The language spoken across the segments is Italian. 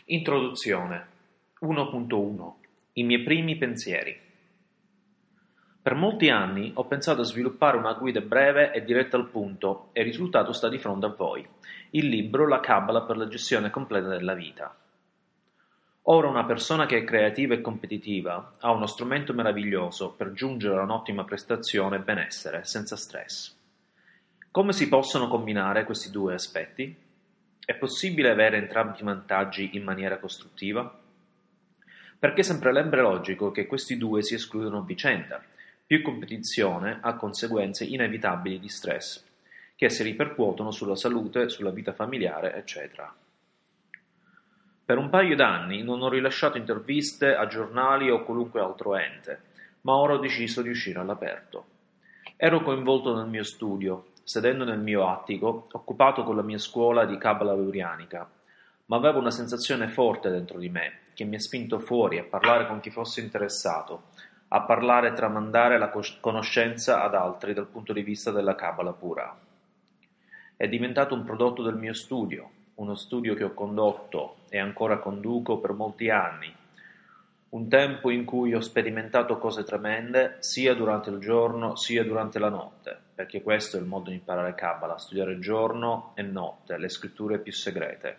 Introduzione 1.1 I miei primi pensieri. Per molti anni ho pensato a sviluppare una guida breve e diretta al punto e il risultato sta di fronte a voi, il libro La Cabala per la gestione completa della vita. Ora una persona che è creativa e competitiva ha uno strumento meraviglioso per giungere a un'ottima prestazione e benessere senza stress. Come si possono combinare questi due aspetti? È possibile avere entrambi i vantaggi in maniera costruttiva? Perché sembrerebbe logico che questi due si escludono a vicenda. Più competizione ha conseguenze inevitabili di stress, che si ripercuotono sulla salute, sulla vita familiare, eccetera. Per un paio d'anni non ho rilasciato interviste a giornali o qualunque altro ente, ma ora ho deciso di uscire all'aperto. Ero coinvolto nel mio studio, sedendo nel mio attico, occupato con la mia scuola di Cabala Eurianica, ma avevo una sensazione forte dentro di me, che mi ha spinto fuori a parlare con chi fosse interessato, a parlare e tramandare la conoscenza ad altri dal punto di vista della Cabala pura. È diventato un prodotto del mio studio, uno studio che ho condotto e ancora conduco per molti anni, un tempo in cui ho sperimentato cose tremende sia durante il giorno sia durante la notte, perché questo è il modo di imparare Kabbalah, studiare giorno e notte, le scritture più segrete.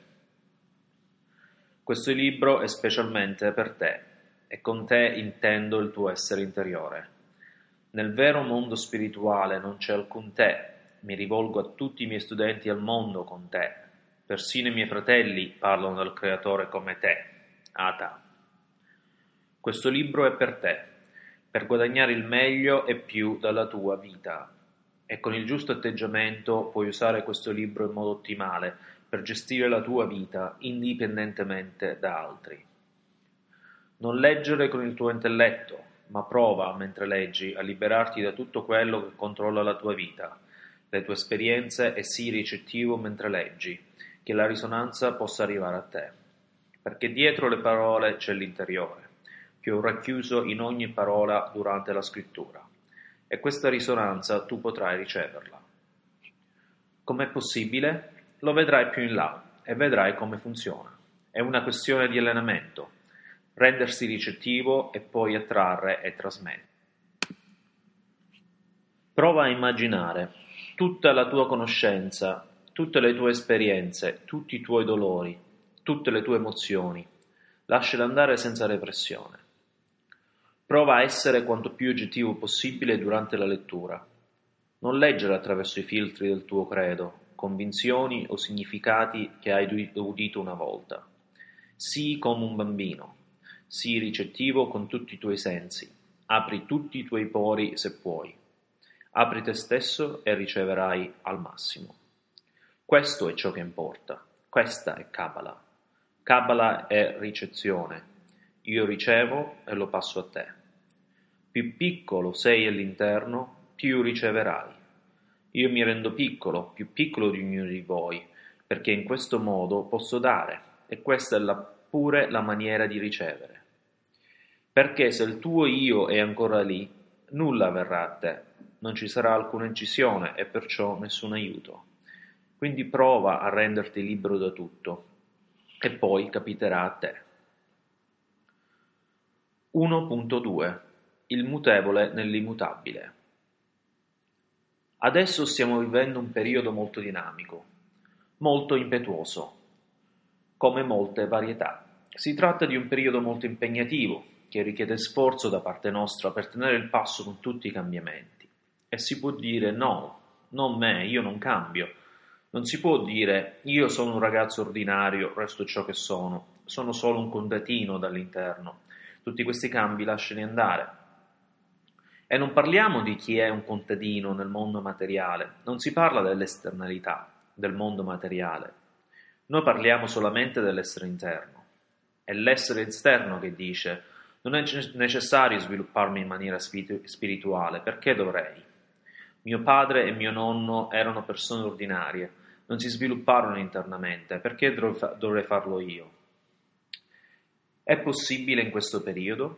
Questo libro è specialmente per te, e con te intendo il tuo essere interiore. Nel vero mondo spirituale non c'è alcun te, mi rivolgo a tutti i miei studenti al mondo con te, persino i miei fratelli parlano del Creatore come te, Ata. Questo libro è per te, per guadagnare il meglio e più dalla tua vita. E con il giusto atteggiamento puoi usare questo libro in modo ottimale per gestire la tua vita indipendentemente da altri. Non leggere con il tuo intelletto, ma prova, mentre leggi, a liberarti da tutto quello che controlla la tua vita, le tue esperienze e sii ricettivo mentre leggi, che la risonanza possa arrivare a te. Perché dietro le parole c'è l'interiore, che ho racchiuso in ogni parola durante la scrittura, e questa risonanza tu potrai riceverla. Com'è possibile? Lo vedrai più in là e vedrai come funziona. È una questione di allenamento, rendersi ricettivo e poi attrarre e trasmettere. Prova a immaginare tutta la tua conoscenza, tutte le tue esperienze, tutti i tuoi dolori, tutte le tue emozioni. Lasciale andare senza repressione. Prova a essere quanto più oggettivo possibile durante la lettura. Non leggere attraverso i filtri del tuo credo, convinzioni o significati che hai udito una volta. Sii come un bambino, sii ricettivo con tutti i tuoi sensi, apri tutti i tuoi pori se puoi. Apri te stesso e riceverai al massimo. Questo è ciò che importa, questa è Kabbalah. Kabbalah è ricezione. Io ricevo e lo passo a te. Più piccolo sei all'interno, più riceverai. Io mi rendo piccolo, più piccolo di ognuno di voi, perché in questo modo posso dare, e questa è pure la maniera di ricevere. Perché se il tuo io è ancora lì, nulla verrà a te, non ci sarà alcuna incisione e perciò nessun aiuto. Quindi prova a renderti libero da tutto, e poi capiterà a te. 1.2 Il mutevole nell'immutabile. Adesso stiamo vivendo un periodo molto dinamico, molto impetuoso, come molte varietà. Si tratta di un periodo molto impegnativo, che richiede sforzo da parte nostra per tenere il passo con tutti i cambiamenti. E si può dire no, non me, io non cambio. Non si può dire io sono un ragazzo ordinario, resto ciò che sono solo un contadino dall'interno. Tutti questi cambi lasciali andare. E non parliamo di chi è un contadino nel mondo materiale, non si parla dell'esternalità del mondo materiale. Noi parliamo solamente dell'essere interno. È l'essere esterno che dice non è necessario svilupparmi in maniera spirituale, perché dovrei? Mio padre e mio nonno erano persone ordinarie, non si svilupparono internamente, perché dovrei farlo io? È possibile in questo periodo?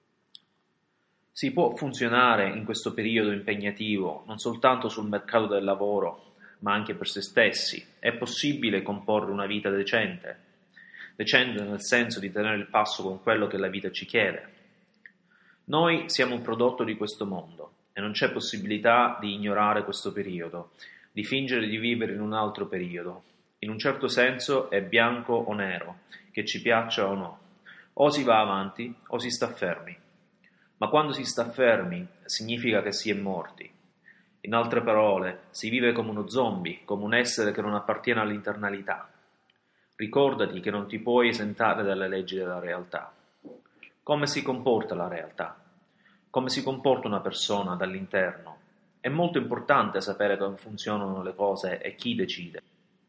Si può funzionare in questo periodo impegnativo non soltanto sul mercato del lavoro, ma anche per se stessi. È possibile comporre una vita decente. decende nel senso di tenere il passo con quello che la vita ci chiede. Noi siamo un prodotto di questo mondo e non c'è possibilità di ignorare questo periodo, di fingere di vivere in un altro periodo. In un certo senso è bianco o nero, che ci piaccia o no. O si va avanti o si sta fermi. Ma quando si sta fermi significa che si è morti. In altre parole, si vive come uno zombie, come un essere che non appartiene all'internalità. Ricordati che non ti puoi esentare dalle leggi della realtà. Come si comporta la realtà? Come si comporta una persona dall'interno? È molto importante sapere come funzionano le cose e chi decide.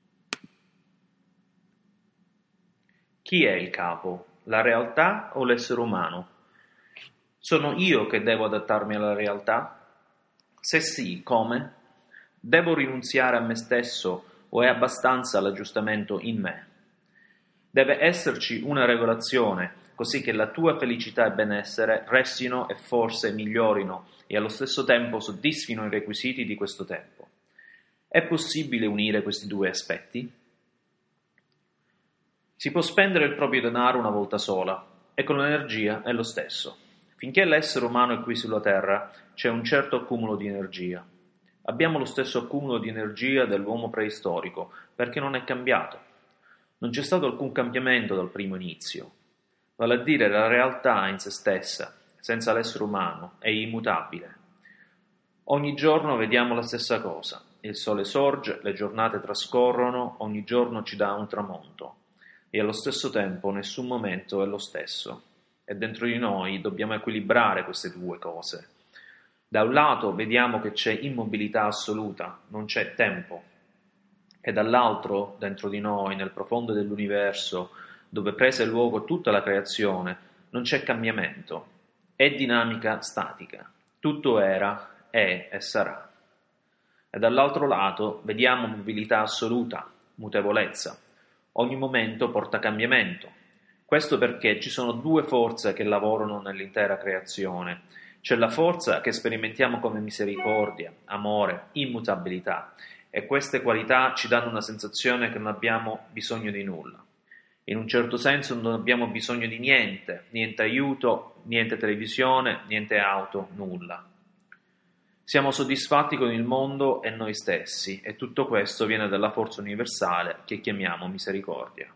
Chi è il capo? La realtà o l'essere umano? Sono io che devo adattarmi alla realtà? Se sì, come? Devo rinunziare a me stesso o è abbastanza l'aggiustamento in me? Deve esserci una regolazione, così che la tua felicità e benessere restino e forse migliorino e allo stesso tempo soddisfino i requisiti di questo tempo. È possibile unire questi due aspetti? Si può spendere il proprio denaro una volta sola, e con l'energia è lo stesso. Finché l'essere umano è qui sulla Terra, c'è un certo accumulo di energia. Abbiamo lo stesso accumulo di energia dell'uomo preistorico, perché non è cambiato. Non c'è stato alcun cambiamento dal primo inizio. Vale a dire, la realtà in se stessa, senza l'essere umano, è immutabile. Ogni giorno vediamo la stessa cosa. Il sole sorge, le giornate trascorrono, ogni giorno ci dà un tramonto. E allo stesso tempo nessun momento è lo stesso. E dentro di noi dobbiamo equilibrare queste due cose. Da un lato vediamo che c'è immobilità assoluta, non c'è tempo. E dall'altro, dentro di noi, nel profondo dell'universo, dove prese luogo tutta la creazione, non c'è cambiamento. È dinamica statica. Tutto era, è e sarà. E dall'altro lato vediamo mobilità assoluta, mutevolezza. Ogni momento porta cambiamento. Questo perché ci sono due forze che lavorano nell'intera creazione. C'è la forza che sperimentiamo come misericordia, amore, immutabilità, e queste qualità ci danno una sensazione che non abbiamo bisogno di nulla. In un certo senso non abbiamo bisogno di niente, niente aiuto, niente televisione, niente auto, nulla. Siamo soddisfatti con il mondo e noi stessi, e tutto questo viene dalla forza universale che chiamiamo misericordia.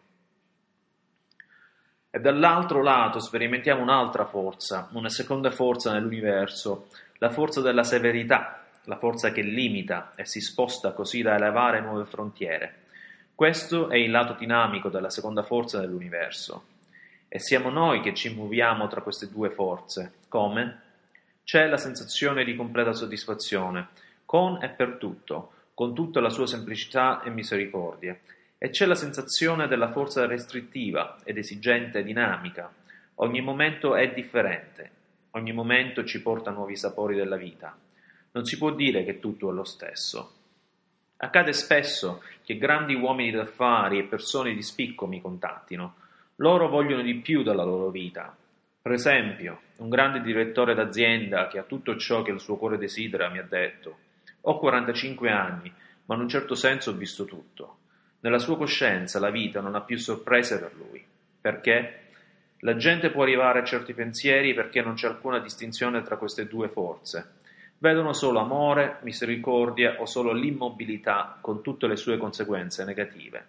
E dall'altro lato sperimentiamo un'altra forza, una seconda forza nell'universo, la forza della severità, la forza che limita e si sposta così da elevare nuove frontiere. Questo è il lato dinamico della seconda forza dell'universo. E siamo noi che ci muoviamo tra queste due forze. Come? C'è la sensazione di completa soddisfazione, con e per tutto, con tutta la sua semplicità e misericordia. E c'è la sensazione della forza restrittiva ed esigente e dinamica. Ogni momento è differente, ogni momento ci porta a nuovi sapori della vita. Non si può dire che tutto è lo stesso. Accade spesso che grandi uomini d'affari e persone di spicco mi contattino. Loro vogliono di più dalla loro vita. Per esempio, un grande direttore d'azienda che ha tutto ciò che il suo cuore desidera mi ha detto: «Ho 45 anni, ma in un certo senso ho visto tutto». Nella sua coscienza la vita non ha più sorprese per lui. Perché? La gente può arrivare a certi pensieri perché non c'è alcuna distinzione tra queste due forze. Vedono solo amore, misericordia o solo l'immobilità con tutte le sue conseguenze negative.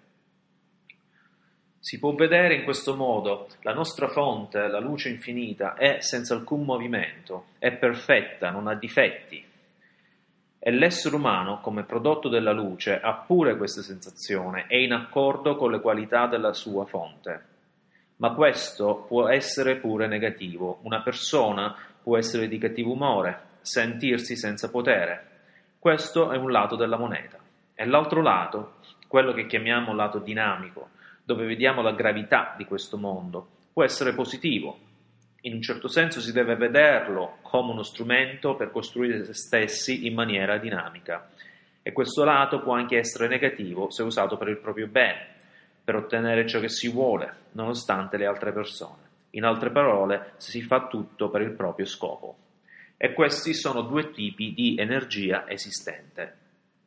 Si può vedere in questo modo la nostra fonte, la luce infinita, è senza alcun movimento, è perfetta, non ha difetti. E l'essere umano, come prodotto della luce, ha pure questa sensazione, è in accordo con le qualità della sua fonte. Ma questo può essere pure negativo. Una persona può essere di cattivo umore, sentirsi senza potere. Questo è un lato della moneta. E l'altro lato, quello che chiamiamo lato dinamico, dove vediamo la gravità di questo mondo, può essere positivo. In un certo senso si deve vederlo come uno strumento per costruire se stessi in maniera dinamica. E questo lato può anche essere negativo se usato per il proprio bene, per ottenere ciò che si vuole, nonostante le altre persone. In altre parole, si fa tutto per il proprio scopo. E questi sono due tipi di energia esistente.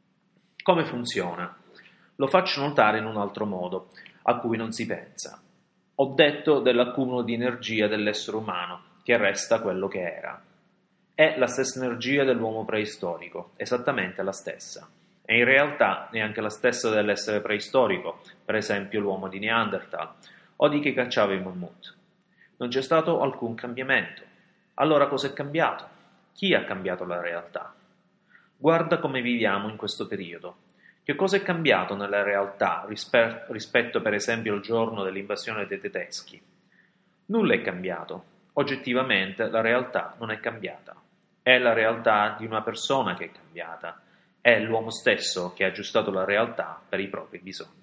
Come funziona? Lo faccio notare in un altro modo, a cui non si pensa. Ho detto dell'accumulo di energia dell'essere umano, che resta quello che era. È la stessa energia dell'uomo preistorico, esattamente la stessa. E in realtà è anche la stessa dell'essere preistorico, per esempio l'uomo di Neanderthal, o di chi cacciava i mammut. Non c'è stato alcun cambiamento. Allora cosa è cambiato? Chi ha cambiato la realtà? Guarda come viviamo in questo periodo. Che cosa è cambiato nella realtà rispetto per esempio al giorno dell'invasione dei tedeschi? Nulla è cambiato. Oggettivamente la realtà non è cambiata. È la realtà di una persona che è cambiata. È l'uomo stesso che ha aggiustato la realtà per i propri bisogni.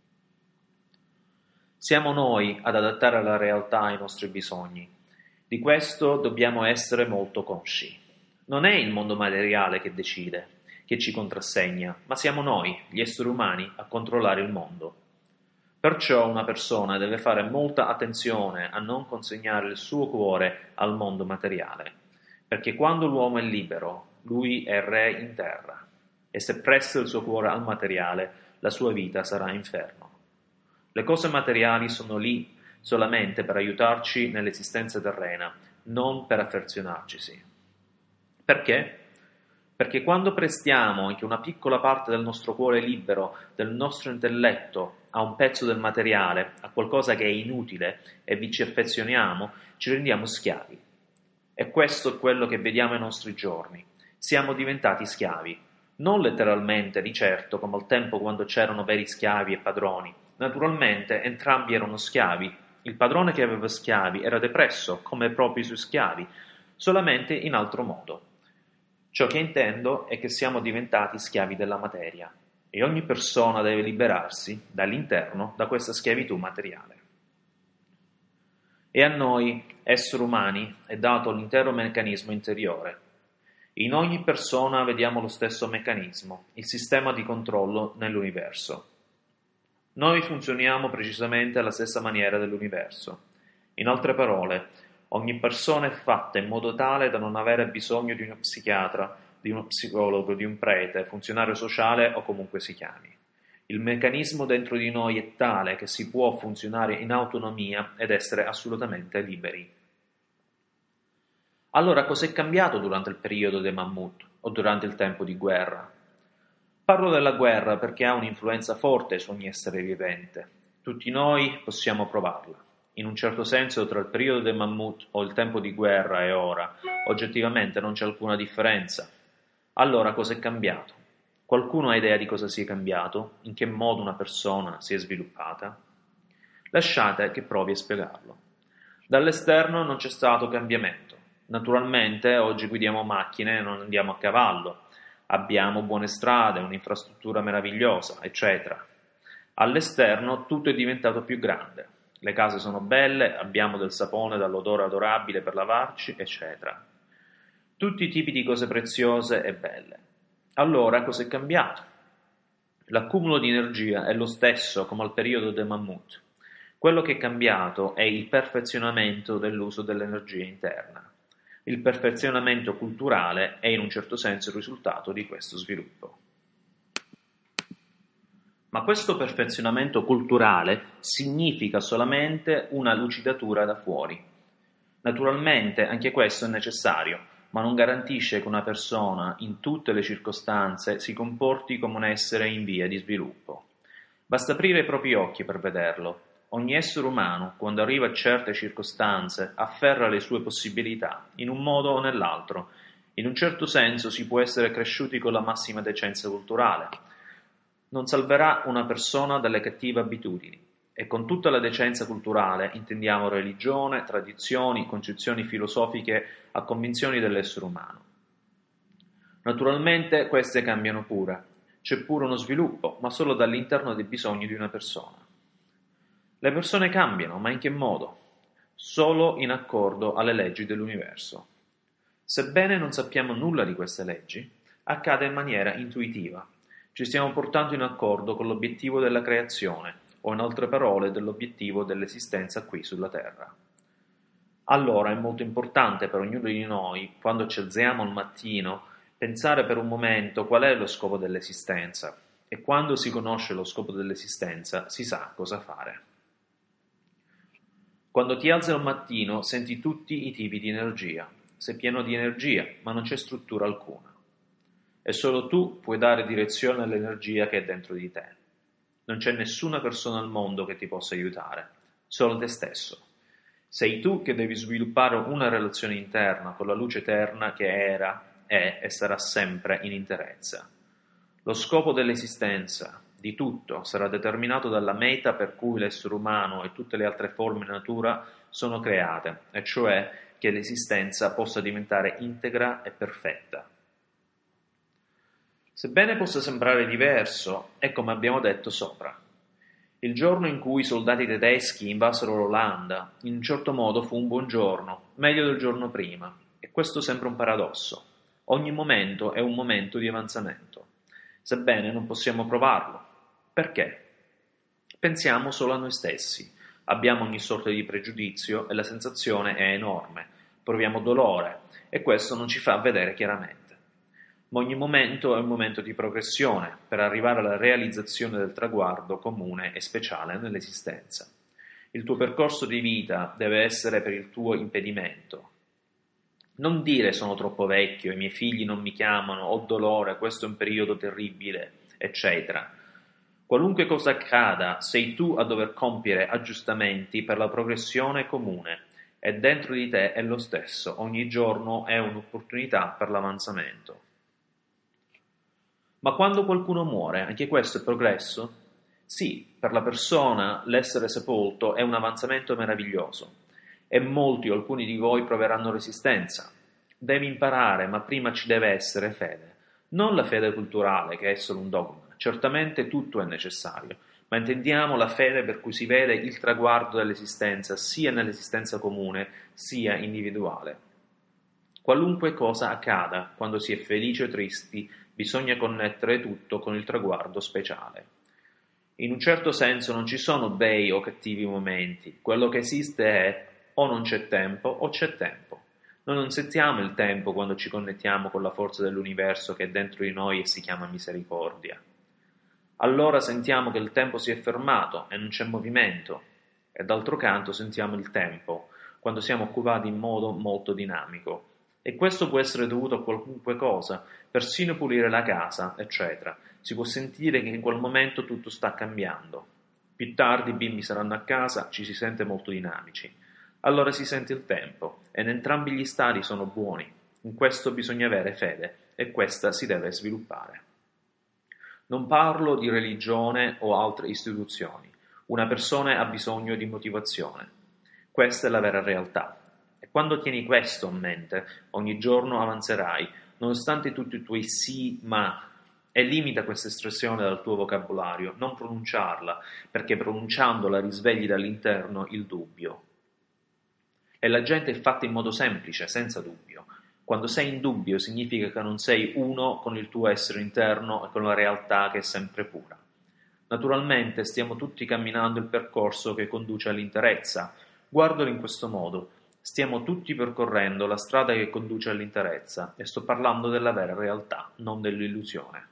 Siamo noi ad adattare la realtà ai nostri bisogni. Di questo dobbiamo essere molto consci. Non è il mondo materiale che decide, che ci contrassegna, ma siamo noi, gli esseri umani, a controllare il mondo. Perciò una persona deve fare molta attenzione a non consegnare il suo cuore al mondo materiale, perché quando l'uomo è libero, lui è re in terra, e se presta il suo cuore al materiale, la sua vita sarà inferno. Le cose materiali sono lì solamente per aiutarci nell'esistenza terrena, non per affezionarcisi. Perché? Perché quando prestiamo anche una piccola parte del nostro cuore libero, del nostro intelletto, a un pezzo del materiale, a qualcosa che è inutile e vi ci affezioniamo, ci rendiamo schiavi. E questo è quello che vediamo ai nostri giorni. Siamo diventati schiavi. Non letteralmente, di certo, come al tempo quando c'erano veri schiavi e padroni. Naturalmente, entrambi erano schiavi. Il padrone che aveva schiavi era depresso, come proprio i suoi schiavi, solamente in altro modo. Ciò che intendo è che siamo diventati schiavi della materia e ogni persona deve liberarsi dall'interno da questa schiavitù materiale. E a noi, esseri umani, è dato l'intero meccanismo interiore. In ogni persona vediamo lo stesso meccanismo, il sistema di controllo nell'universo. Noi funzioniamo precisamente alla stessa maniera dell'universo. In altre parole, ogni persona è fatta in modo tale da non avere bisogno di uno psichiatra, di uno psicologo, di un prete, funzionario sociale o comunque si chiami. Il meccanismo dentro di noi è tale che si può funzionare in autonomia ed essere assolutamente liberi. Allora cos'è cambiato durante il periodo dei mammut o durante il tempo di guerra? Parlo della guerra perché ha un'influenza forte su ogni essere vivente. Tutti noi possiamo provarla. In un certo senso, tra il periodo dei mammut o il tempo di guerra e ora, oggettivamente non c'è alcuna differenza. Allora cos'è cambiato? Qualcuno ha idea di cosa sia cambiato? In che modo una persona si è sviluppata? Lasciate che provi a spiegarlo. Dall'esterno non c'è stato cambiamento. Naturalmente oggi guidiamo macchine e non andiamo a cavallo. Abbiamo buone strade, un'infrastruttura meravigliosa, eccetera. All'esterno tutto è diventato più grande. Le case sono belle, abbiamo del sapone dall'odore adorabile per lavarci, eccetera. Tutti i tipi di cose preziose e belle. Allora cos'è cambiato? L'accumulo di energia è lo stesso come al periodo dei mammut. Quello che è cambiato è il perfezionamento dell'uso dell'energia interna. Il perfezionamento culturale è in un certo senso il risultato di questo sviluppo. Ma questo perfezionamento culturale significa solamente una lucidatura da fuori. Naturalmente anche questo è necessario, ma non garantisce che una persona in tutte le circostanze si comporti come un essere in via di sviluppo. Basta aprire i propri occhi per vederlo. Ogni essere umano, quando arriva a certe circostanze, afferra le sue possibilità, in un modo o nell'altro. In un certo senso si può essere cresciuti con la massima decenza culturale. Non salverà una persona dalle cattive abitudini. E con tutta la decenza culturale intendiamo religione, tradizioni, concezioni filosofiche a convinzioni dell'essere umano. Naturalmente queste cambiano pure. C'è pure uno sviluppo, ma solo dall'interno dei bisogni di una persona. Le persone cambiano, ma in che modo? Solo in accordo alle leggi dell'universo. Sebbene non sappiamo nulla di queste leggi, accade in maniera intuitiva. Ci stiamo portando in accordo con l'obiettivo della creazione, o in altre parole dell'obiettivo dell'esistenza qui sulla Terra. Allora è molto importante per ognuno di noi, quando ci alziamo al mattino, pensare per un momento qual è lo scopo dell'esistenza, e quando si conosce lo scopo dell'esistenza si sa cosa fare. Quando ti alzi al mattino senti tutti i tipi di energia. Sei pieno di energia, ma non c'è struttura alcuna. E solo tu puoi dare direzione all'energia che è dentro di te. Non c'è nessuna persona al mondo che ti possa aiutare, solo te stesso. Sei tu che devi sviluppare una relazione interna con la luce eterna che era, è e sarà sempre in interezza. Lo scopo dell'esistenza, di tutto, sarà determinato dalla meta per cui l'essere umano e tutte le altre forme di natura sono create, e cioè che l'esistenza possa diventare integra e perfetta. Sebbene possa sembrare diverso, è come abbiamo detto sopra. Il giorno in cui i soldati tedeschi invasero l'Olanda, in un certo modo fu un buon giorno, meglio del giorno prima, e questo sembra un paradosso. Ogni momento è un momento di avanzamento, sebbene non possiamo provarlo. Perché? Pensiamo solo a noi stessi, abbiamo ogni sorta di pregiudizio e la sensazione è enorme, proviamo dolore e questo non ci fa vedere chiaramente. Ma ogni momento è un momento di progressione per arrivare alla realizzazione del traguardo comune e speciale nell'esistenza. Il tuo percorso di vita deve essere per il tuo impedimento. Non dire sono troppo vecchio, i miei figli non mi chiamano, ho dolore, questo è un periodo terribile, eccetera. Qualunque cosa accada, sei tu a dover compiere aggiustamenti per la progressione comune e dentro di te è lo stesso, ogni giorno è un'opportunità per l'avanzamento. Ma quando qualcuno muore, anche questo è progresso? Sì, per la persona l'essere sepolto è un avanzamento meraviglioso e molti o alcuni di voi proveranno resistenza. Devi imparare, ma prima ci deve essere fede. Non la fede culturale, che è solo un dogma. Certamente tutto è necessario, ma intendiamo la fede per cui si vede il traguardo dell'esistenza, sia nell'esistenza comune, sia individuale. Qualunque cosa accada, quando si è felici o tristi, bisogna connettere tutto con il traguardo speciale. In un certo senso non ci sono bei o cattivi momenti, quello che esiste è o non c'è tempo o c'è tempo. Noi non sentiamo il tempo quando ci connettiamo con la forza dell'universo che è dentro di noi e si chiama misericordia. Allora sentiamo che il tempo si è fermato e non c'è movimento, e d'altro canto sentiamo il tempo, quando siamo occupati in modo molto dinamico. E questo può essere dovuto a qualunque cosa, persino pulire la casa, eccetera. Si può sentire che in quel momento tutto sta cambiando. Più tardi i bimbi saranno a casa, ci si sente molto dinamici. Allora si sente il tempo, e in entrambi gli stati sono buoni. In questo bisogna avere fede, e questa si deve sviluppare. Non parlo di religione o altre istituzioni. Una persona ha bisogno di motivazione. Questa è la vera realtà. E quando tieni questo a mente, ogni giorno avanzerai, nonostante tutti i tuoi sì, ma, e limita questa espressione dal tuo vocabolario, non pronunciarla, perché pronunciandola risvegli dall'interno il dubbio. E la gente è fatta in modo semplice, senza dubbio. Quando sei in dubbio significa che non sei uno con il tuo essere interno e con la realtà che è sempre pura. Naturalmente stiamo tutti camminando il percorso che conduce all'interezza. Guardalo in questo modo. Stiamo tutti percorrendo la strada che conduce all'interezza e sto parlando della vera realtà, non dell'illusione.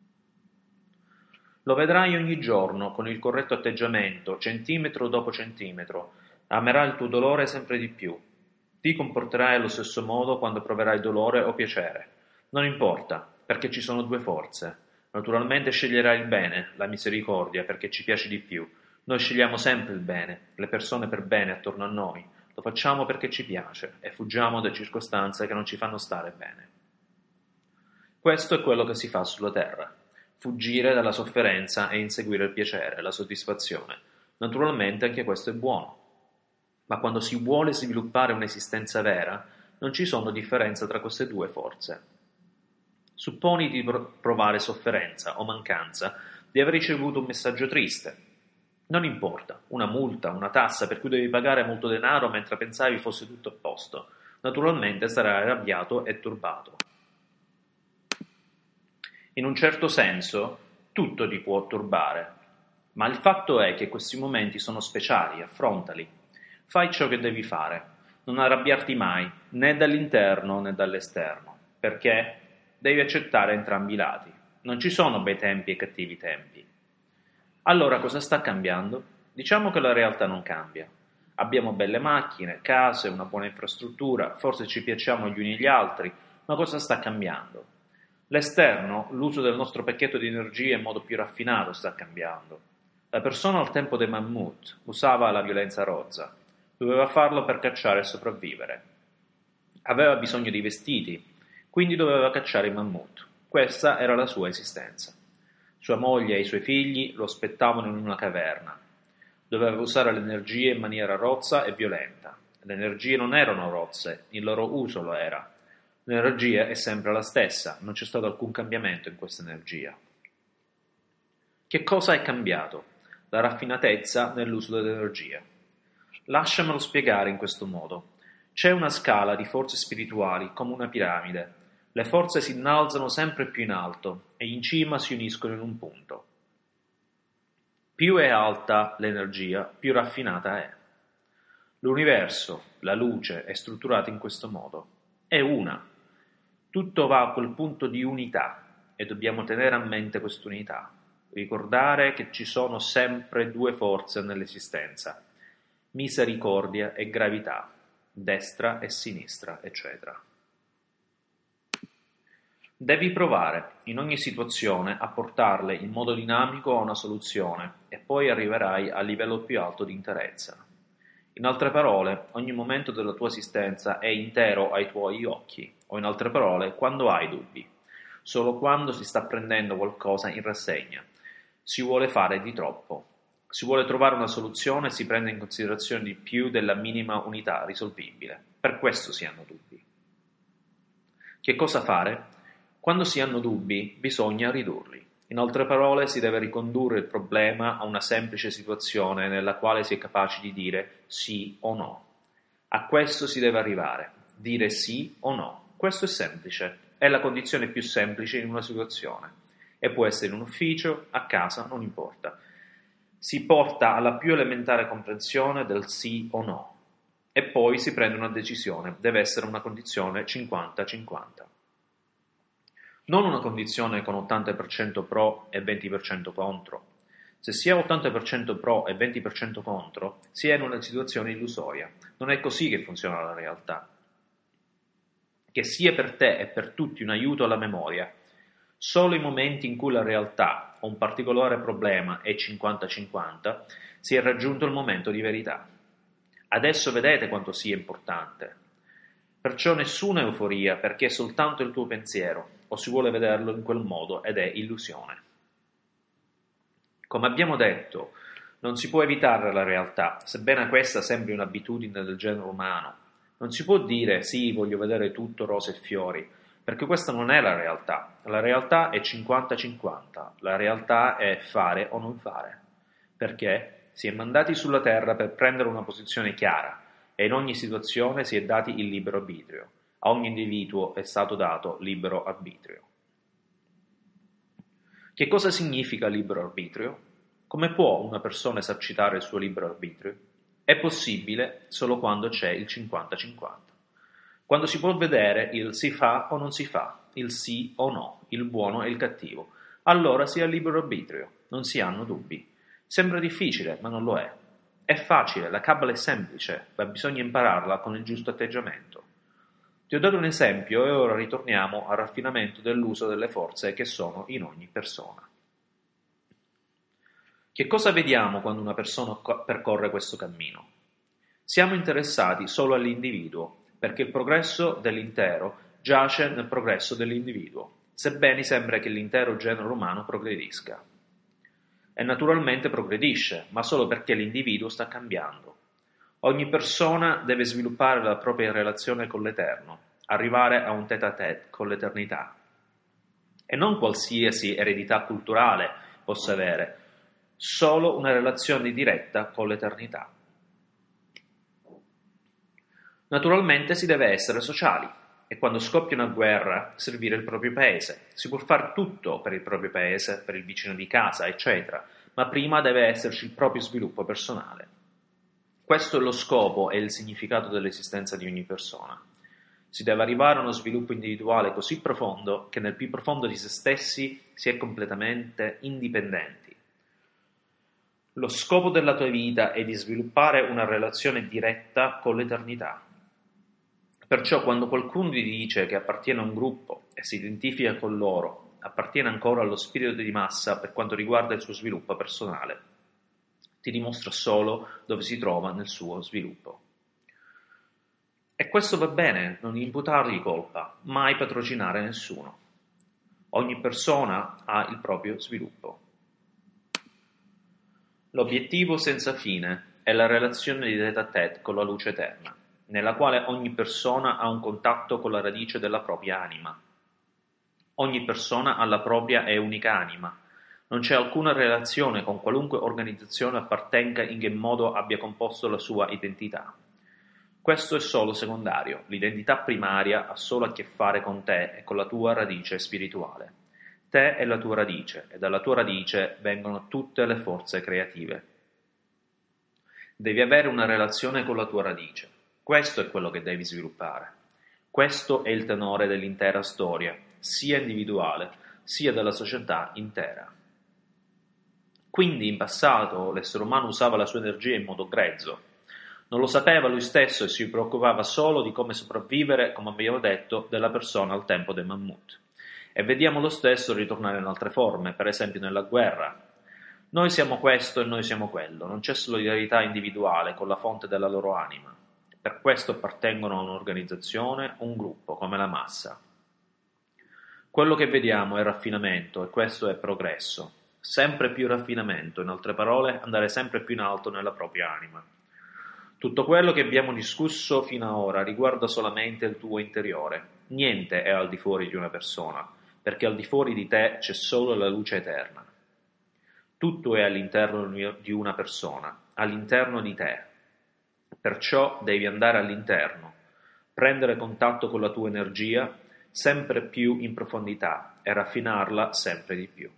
Lo vedrai ogni giorno con il corretto atteggiamento, centimetro dopo centimetro. Amerai il tuo dolore sempre di più. Ti comporterai allo stesso modo quando proverai dolore o piacere. Non importa, perché ci sono due forze. Naturalmente sceglierai il bene, la misericordia, perché ci piace di più. Noi scegliamo sempre il bene, le persone per bene attorno a noi. Lo facciamo perché ci piace e fuggiamo da circostanze che non ci fanno stare bene. Questo è quello che si fa sulla terra. Fuggire dalla sofferenza e inseguire il piacere, la soddisfazione. Naturalmente anche questo è buono. Ma quando si vuole sviluppare un'esistenza vera, non ci sono differenze tra queste due forze. Supponi di provare sofferenza o mancanza, di aver ricevuto un messaggio triste. Non importa, una multa, una tassa per cui devi pagare molto denaro mentre pensavi fosse tutto a posto. Naturalmente sarai arrabbiato e turbato. In un certo senso, tutto ti può turbare, ma il fatto è che questi momenti sono speciali, affrontali. Fai ciò che devi fare, non arrabbiarti mai, né dall'interno né dall'esterno, perché devi accettare entrambi i lati. Non ci sono bei tempi e cattivi tempi. Allora cosa sta cambiando? Diciamo che la realtà non cambia. Abbiamo belle macchine, case, una buona infrastruttura, forse ci piacciamo gli uni gli altri, ma cosa sta cambiando? L'esterno, l'uso del nostro pacchetto di energia in modo più raffinato sta cambiando. La persona al tempo dei mammut usava la violenza rozza. Doveva farlo per cacciare e sopravvivere. Aveva bisogno di vestiti, quindi doveva cacciare i mammut. Questa era la sua esistenza. Sua moglie e i suoi figli lo aspettavano in una caverna. Doveva usare l'energia in maniera rozza e violenta. Le energie non erano rozze, il loro uso lo era. L'energia è sempre la stessa, non c'è stato alcun cambiamento in questa energia. Che cosa è cambiato? La raffinatezza nell'uso dell'energia. Lasciamelo spiegare in questo modo. C'è una scala di forze spirituali come una piramide. Le forze si innalzano sempre più in alto e in cima si uniscono in un punto. Più è alta l'energia, più raffinata è. L'universo, la luce, è strutturato in questo modo. È una. Tutto va a quel punto di unità e dobbiamo tenere a mente quest'unità. Ricordare che ci sono sempre due forze nell'esistenza: misericordia e gravità, destra e sinistra, eccetera. Devi provare, in ogni situazione, a portarle in modo dinamico a una soluzione e poi arriverai al livello più alto di interezza. In altre parole, ogni momento della tua esistenza è intero ai tuoi occhi, o in altre parole, quando hai dubbi. Solo quando si sta prendendo qualcosa in rassegna. Si vuole fare di troppo. Si vuole trovare una soluzione e si prende in considerazione di più della minima unità risolvibile. Per questo si hanno dubbi. Che cosa fare? Quando si hanno dubbi, bisogna ridurli. In altre parole, si deve ricondurre il problema a una semplice situazione nella quale si è capaci di dire sì o no. A questo si deve arrivare, dire sì o no. Questo è semplice, è la condizione più semplice in una situazione. E può essere in un ufficio, a casa, non importa. Si porta alla più elementare comprensione del sì o no. E poi si prende una decisione, deve essere una condizione 50-50. Non una condizione con 80% pro e 20% contro. Se si è 80% pro e 20% contro, si è in una situazione illusoria. Non è così che funziona la realtà. Che sia per te e per tutti un aiuto alla memoria. Solo i momenti in cui la realtà o un particolare problema è 50-50, si è raggiunto il momento di verità. Adesso vedete quanto sia importante. Perciò nessuna euforia, perché è soltanto il tuo pensiero, o si vuole vederlo in quel modo ed è illusione. Come abbiamo detto, non si può evitare la realtà, sebbene questa sembri un'abitudine del genere umano. Non si può dire sì, voglio vedere tutto rose e fiori, perché questa non è la realtà. La realtà è 50-50, la realtà è fare o non fare. Perché si è mandati sulla terra per prendere una posizione chiara e in ogni situazione si è dati il libero arbitrio. A ogni individuo è stato dato libero arbitrio. Che cosa significa libero arbitrio? Come può una persona esercitare il suo libero arbitrio? È possibile solo quando c'è il 50-50. Quando si può vedere il si fa o non si fa, il sì o no, il buono e il cattivo, allora si ha libero arbitrio, non si hanno dubbi. Sembra difficile, ma non lo è. È facile, la Kabbalah è semplice, ma bisogna impararla con il giusto atteggiamento. Ti ho dato un esempio e ora ritorniamo al raffinamento dell'uso delle forze che sono in ogni persona. Che cosa vediamo quando una persona percorre questo cammino? Siamo interessati solo all'individuo, perché il progresso dell'intero giace nel progresso dell'individuo, sebbene sembra che l'intero genere umano progredisca. E naturalmente progredisce, ma solo perché l'individuo sta cambiando. Ogni persona deve sviluppare la propria relazione con l'Eterno, arrivare a un tête-à-tête con l'eternità. E non qualsiasi eredità culturale possa avere, solo una relazione diretta con l'eternità. Naturalmente si deve essere sociali, e quando scoppia una guerra, servire il proprio paese. Si può fare tutto per il proprio paese, per il vicino di casa, eccetera, ma prima deve esserci il proprio sviluppo personale. Questo è lo scopo e il significato dell'esistenza di ogni persona. Si deve arrivare a uno sviluppo individuale così profondo che nel più profondo di se stessi si è completamente indipendenti. Lo scopo della tua vita è di sviluppare una relazione diretta con l'eternità. Perciò quando qualcuno ti dice che appartiene a un gruppo e si identifica con loro, appartiene ancora allo spirito di massa per quanto riguarda il suo sviluppo personale, ti dimostra solo dove si trova nel suo sviluppo. E questo va bene, non imputargli colpa, mai patrocinare nessuno. Ogni persona ha il proprio sviluppo. L'obiettivo senza fine è la relazione di tête-à-tête con la luce eterna, nella quale ogni persona ha un contatto con la radice della propria anima. Ogni persona ha la propria e unica anima. Non c'è alcuna relazione con qualunque organizzazione appartenga in che modo abbia composto la sua identità. Questo è solo secondario, l'identità primaria ha solo a che fare con te e con la tua radice spirituale. Te è la tua radice e dalla tua radice vengono tutte le forze creative. Devi avere una relazione con la tua radice. Questo è quello che devi sviluppare. Questo è il tenore dell'intera storia, sia individuale, sia della società intera. Quindi in passato l'essere umano usava la sua energia in modo grezzo. Non lo sapeva lui stesso e si preoccupava solo di come sopravvivere, come abbiamo detto, della persona al tempo dei mammut. E vediamo lo stesso ritornare in altre forme, per esempio nella guerra. Noi siamo questo e noi siamo quello, non c'è solidarietà individuale con la fonte della loro anima. Per questo appartengono a un'organizzazione, un gruppo, come la massa. Quello che vediamo è raffinamento e questo è progresso. Sempre più raffinamento, in altre parole, andare sempre più in alto nella propria anima. Tutto quello che abbiamo discusso fino ad ora riguarda solamente il tuo interiore. Niente è al di fuori di una persona, perché al di fuori di te c'è solo la luce eterna. Tutto è all'interno di una persona, all'interno di te. Perciò devi andare all'interno, prendere contatto con la tua energia sempre più in profondità e raffinarla sempre di più.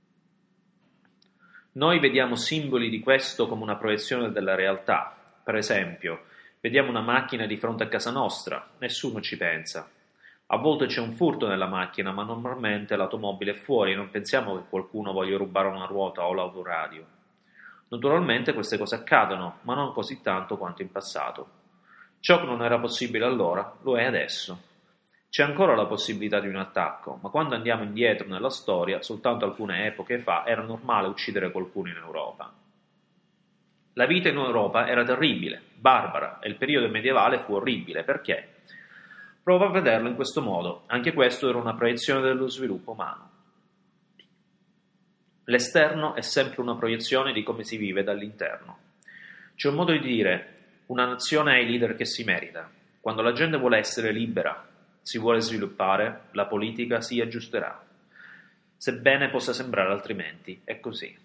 Noi vediamo simboli di questo come una proiezione della realtà. Per esempio, vediamo una macchina di fronte a casa nostra, nessuno ci pensa. A volte c'è un furto nella macchina, ma normalmente l'automobile è fuori e non pensiamo che qualcuno voglia rubare una ruota o l'autoradio. Naturalmente queste cose accadono, ma non così tanto quanto in passato. Ciò che non era possibile allora, lo è adesso. C'è ancora la possibilità di un attacco, ma quando andiamo indietro nella storia, soltanto alcune epoche fa, era normale uccidere qualcuno in Europa. La vita in Europa era terribile, barbara, e il periodo medievale fu orribile. Perché? Prova a vederlo in questo modo. Anche questo era una proiezione dello sviluppo umano. L'esterno è sempre una proiezione di come si vive dall'interno. C'è un modo di dire, una nazione ha i leader che si merita. Quando la gente vuole essere libera, si vuole sviluppare, la politica si aggiusterà. Sebbene possa sembrare altrimenti, è così.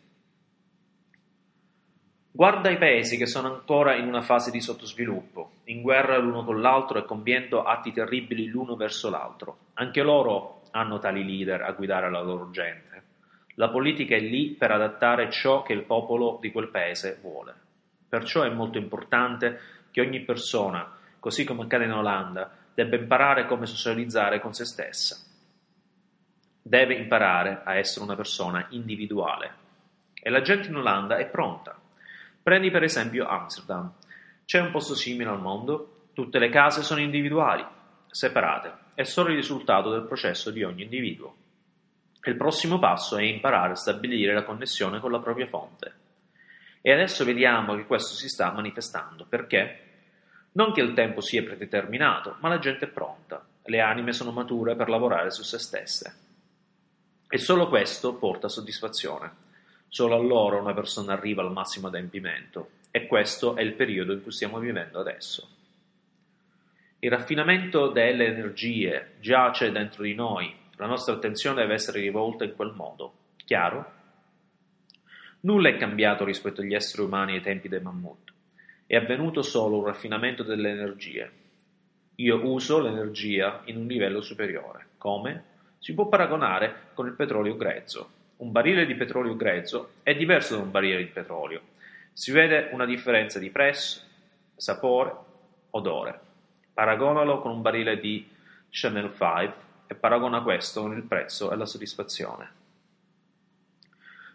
Guarda i paesi che sono ancora in una fase di sottosviluppo, in guerra l'uno con l'altro e compiendo atti terribili l'uno verso l'altro. Anche loro hanno tali leader a guidare la loro gente. La politica è lì per adattare ciò che il popolo di quel paese vuole. Perciò è molto importante che ogni persona, così come accade in Olanda, debba imparare come socializzare con se stessa. Deve imparare a essere una persona individuale. E la gente in Olanda è pronta. Prendi per esempio Amsterdam. C'è un posto simile al mondo? Tutte le case sono individuali, separate. È solo il risultato del processo di ogni individuo. Il prossimo passo è imparare a stabilire la connessione con la propria fonte. E adesso vediamo che questo si sta manifestando. Perché? Non che il tempo sia predeterminato, ma la gente è pronta. Le anime sono mature per lavorare su se stesse. E solo questo porta soddisfazione. Solo allora una persona arriva al massimo adempimento. E questo è il periodo in cui stiamo vivendo adesso. Il raffinamento delle energie giace dentro di noi. La nostra attenzione deve essere rivolta in quel modo. Chiaro? Nulla è cambiato rispetto agli esseri umani ai tempi dei mammut. È avvenuto solo un raffinamento delle energie. Io uso l'energia in un livello superiore. Come? Si può paragonare con il petrolio grezzo. Un barile di petrolio grezzo è diverso da un barile di petrolio. Si vede una differenza di prezzo, sapore, odore. Paragonalo con un barile di Chanel 5 e paragona questo con il prezzo e la soddisfazione.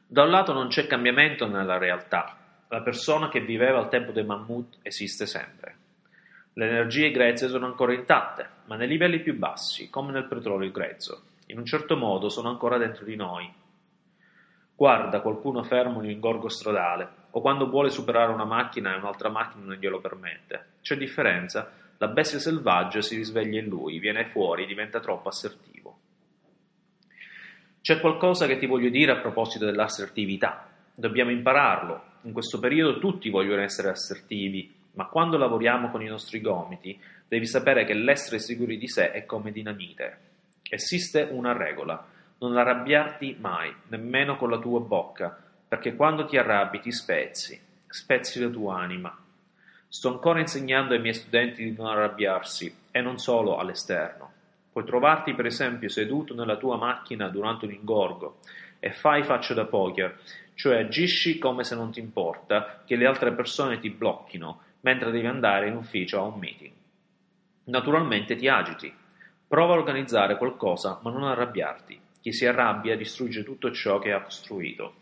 Da un lato non c'è cambiamento nella realtà. La persona che viveva al tempo dei mammut esiste sempre. Le energie grezze sono ancora intatte, ma nei livelli più bassi, come nel petrolio grezzo. In un certo modo sono ancora dentro di noi. Guarda qualcuno fermo in un ingorgo stradale, o quando vuole superare una macchina e un'altra macchina non glielo permette. C'è differenza? La bestia selvaggia si risveglia in lui, viene fuori, diventa troppo assertivo. C'è qualcosa che ti voglio dire a proposito dell'assertività. Dobbiamo impararlo. In questo periodo tutti vogliono essere assertivi, ma quando lavoriamo con i nostri gomiti, devi sapere che l'essere sicuri di sé è come dinamite. Esiste una regola: non arrabbiarti mai, nemmeno con la tua bocca, perché quando ti arrabbi ti spezzi la tua anima. Sto ancora insegnando ai miei studenti di non arrabbiarsi, e non solo all'esterno. Puoi trovarti per esempio seduto nella tua macchina durante un ingorgo e fai faccia da poker, cioè agisci come se non ti importa che le altre persone ti blocchino mentre devi andare in ufficio a un meeting. Naturalmente ti agiti. Prova a organizzare qualcosa, ma non arrabbiarti. Chi si arrabbia distrugge tutto ciò che ha costruito.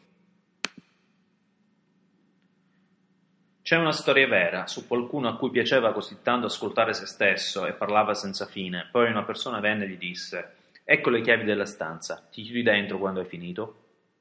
C'è una storia vera su qualcuno a cui piaceva così tanto ascoltare se stesso e parlava senza fine. Poi una persona venne e gli disse: «Ecco le chiavi della stanza, ti chiudi dentro quando hai finito?»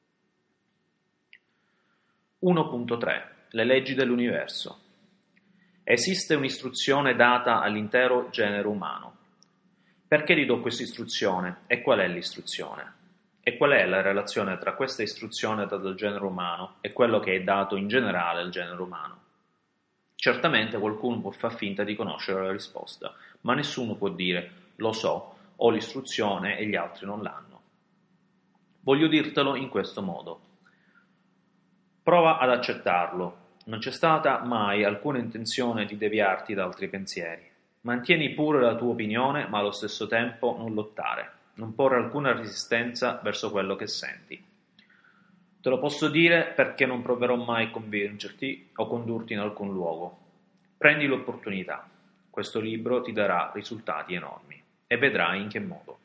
1.3 Le leggi dell'universo. Esiste un'istruzione data all'intero genere umano. Perché gli do questa istruzione? E qual è l'istruzione? E qual è la relazione tra questa istruzione data al genere umano e quello che è dato in generale al genere umano? Certamente qualcuno può far finta di conoscere la risposta, ma nessuno può dire «lo so», ho l'istruzione e gli altri non l'hanno. Voglio dirtelo in questo modo. Prova ad accettarlo. Non c'è stata mai alcuna intenzione di deviarti da altri pensieri. Mantieni pure la tua opinione, ma allo stesso tempo non lottare, non porre alcuna resistenza verso quello che senti. Te lo posso dire perché non proverò mai a convincerti o condurti in alcun luogo. Prendi l'opportunità. Questo libro ti darà risultati enormi e vedrai in che modo.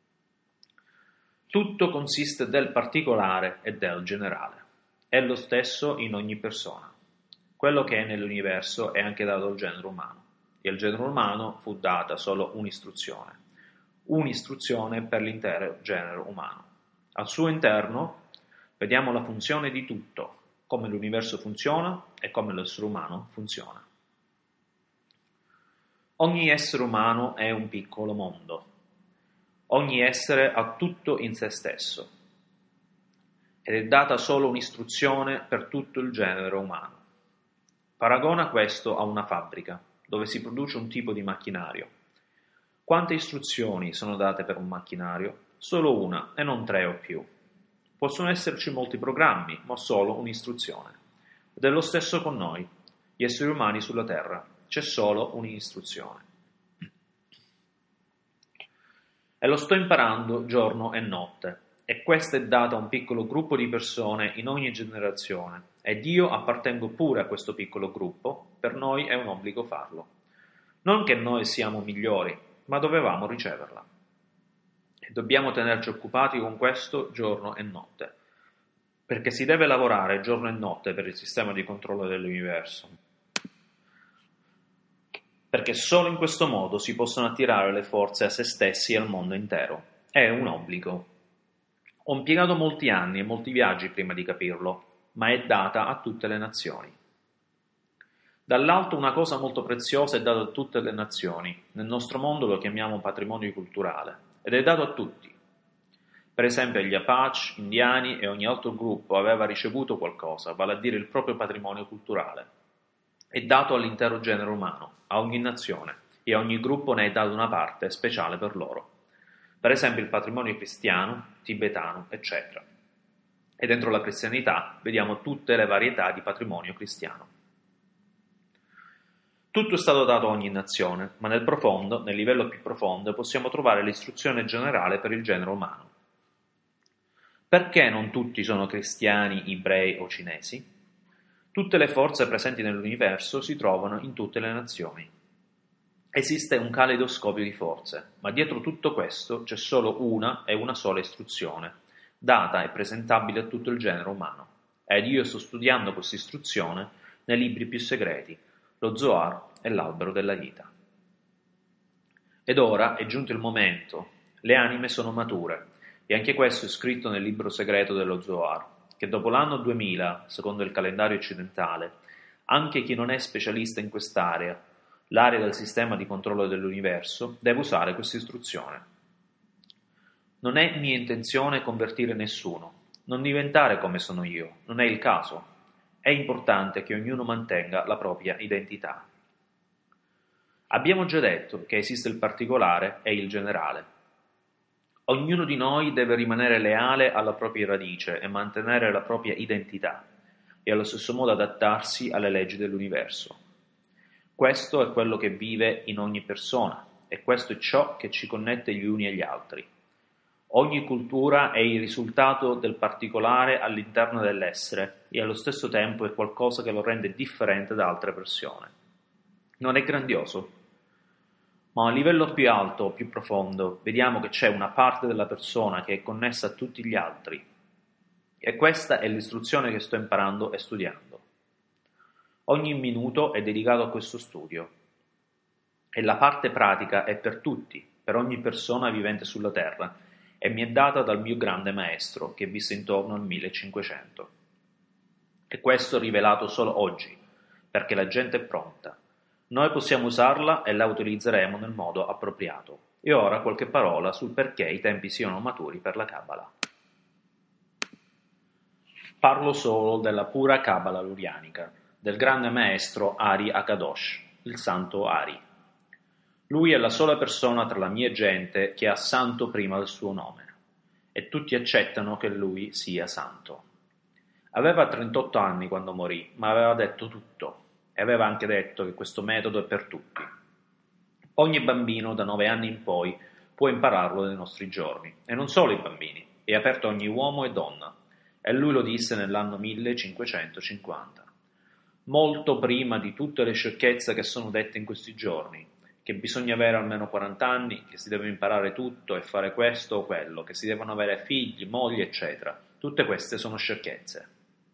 Tutto consiste del particolare e del generale. È lo stesso in ogni persona. Quello che è nell'universo è anche dato al genere umano, e al genere umano fu data solo un'istruzione per l'intero genere umano. Al suo interno vediamo la funzione di tutto, come l'universo funziona e come l'essere umano funziona. Ogni essere umano è un piccolo mondo. Ogni essere ha tutto in se stesso ed è data solo un'istruzione per tutto il genere umano. Paragona questo a una fabbrica, dove si produce un tipo di macchinario. Quante istruzioni sono date per un macchinario? Solo una, e non 3 o più. Possono esserci molti programmi, ma solo un'istruzione. Ed è lo stesso con noi, gli esseri umani sulla Terra. C'è solo un'istruzione. E lo sto imparando giorno e notte. E questa è data a un piccolo gruppo di persone in ogni generazione, ed io appartengo pure a questo piccolo gruppo, per noi è un obbligo farlo. Non che noi siamo migliori, ma dovevamo riceverla. E dobbiamo tenerci occupati con questo giorno e notte, perché si deve lavorare giorno e notte per il sistema di controllo dell'universo. Perché solo in questo modo si possono attirare le forze a se stessi e al mondo intero. È un obbligo. Ho impiegato molti anni e molti viaggi prima di capirlo, ma è data a tutte le nazioni. Dall'alto una cosa molto preziosa è data a tutte le nazioni. Nel nostro mondo lo chiamiamo patrimonio culturale, ed è dato a tutti. Per esempio gli Apache, indiani e ogni altro gruppo aveva ricevuto qualcosa, vale a dire il proprio patrimonio culturale. È dato all'intero genere umano, a ogni nazione, e a ogni gruppo ne è data una parte speciale per loro. Per esempio il patrimonio cristiano, tibetano, eccetera. E dentro la cristianità vediamo tutte le varietà di patrimonio cristiano. Tutto è stato dato a ogni nazione, ma nel profondo, nel livello più profondo, possiamo trovare l'istruzione generale per il genere umano. Perché non tutti sono cristiani, ebrei o cinesi? Tutte le forze presenti nell'universo si trovano in tutte le nazioni. Esiste un caleidoscopio di forze, ma dietro tutto questo c'è solo una e una sola istruzione, data e presentabile a tutto il genere umano. Ed io sto studiando questa istruzione nei libri più segreti, lo Zohar e l'albero della vita. Ed ora è giunto il momento, le anime sono mature, e anche questo è scritto nel libro segreto dello Zohar, che dopo l'anno 2000, secondo il calendario occidentale, anche chi non è specialista in quest'area, l'area del sistema di controllo dell'universo, deve usare questa istruzione. Non è mia intenzione convertire nessuno, non diventare come sono io, non è il caso. È importante che ognuno mantenga la propria identità. Abbiamo già detto che esiste il particolare e il generale. Ognuno di noi deve rimanere leale alla propria radice e mantenere la propria identità, e allo stesso modo adattarsi alle leggi dell'universo. Questo è quello che vive in ogni persona, e questo è ciò che ci connette gli uni agli altri. Ogni cultura è il risultato del particolare all'interno dell'essere e allo stesso tempo è qualcosa che lo rende differente da altre persone. Non è grandioso? Ma a un livello più alto, più profondo, vediamo che c'è una parte della persona che è connessa a tutti gli altri. E questa è l'istruzione che sto imparando e studiando. Ogni minuto è dedicato a questo studio. E la parte pratica è per tutti, per ogni persona vivente sulla Terra, e mi è data dal mio grande maestro, che visse intorno al 1500. E questo è rivelato solo oggi, perché la gente è pronta. Noi possiamo usarla e la utilizzeremo nel modo appropriato. E ora qualche parola sul perché i tempi siano maturi per la Kabbalah. Parlo solo della pura Kabbalah lurianica, del grande maestro Ari Akadosh, il santo Ari. Lui è la sola persona tra la mia gente che ha santo prima del suo nome, e tutti accettano che lui sia santo. Aveva 38 anni quando morì, ma aveva detto tutto, e aveva anche detto che questo metodo è per tutti. Ogni bambino da 9 anni in poi può impararlo nei nostri giorni, e non solo i bambini, è aperto a ogni uomo e donna, e lui lo disse nell'anno 1550, molto prima di tutte le sciocchezze che sono dette in questi giorni, che bisogna avere almeno 40 anni, che si deve imparare tutto e fare questo o quello, che si devono avere figli, mogli, eccetera. Tutte queste sono sciocchezze.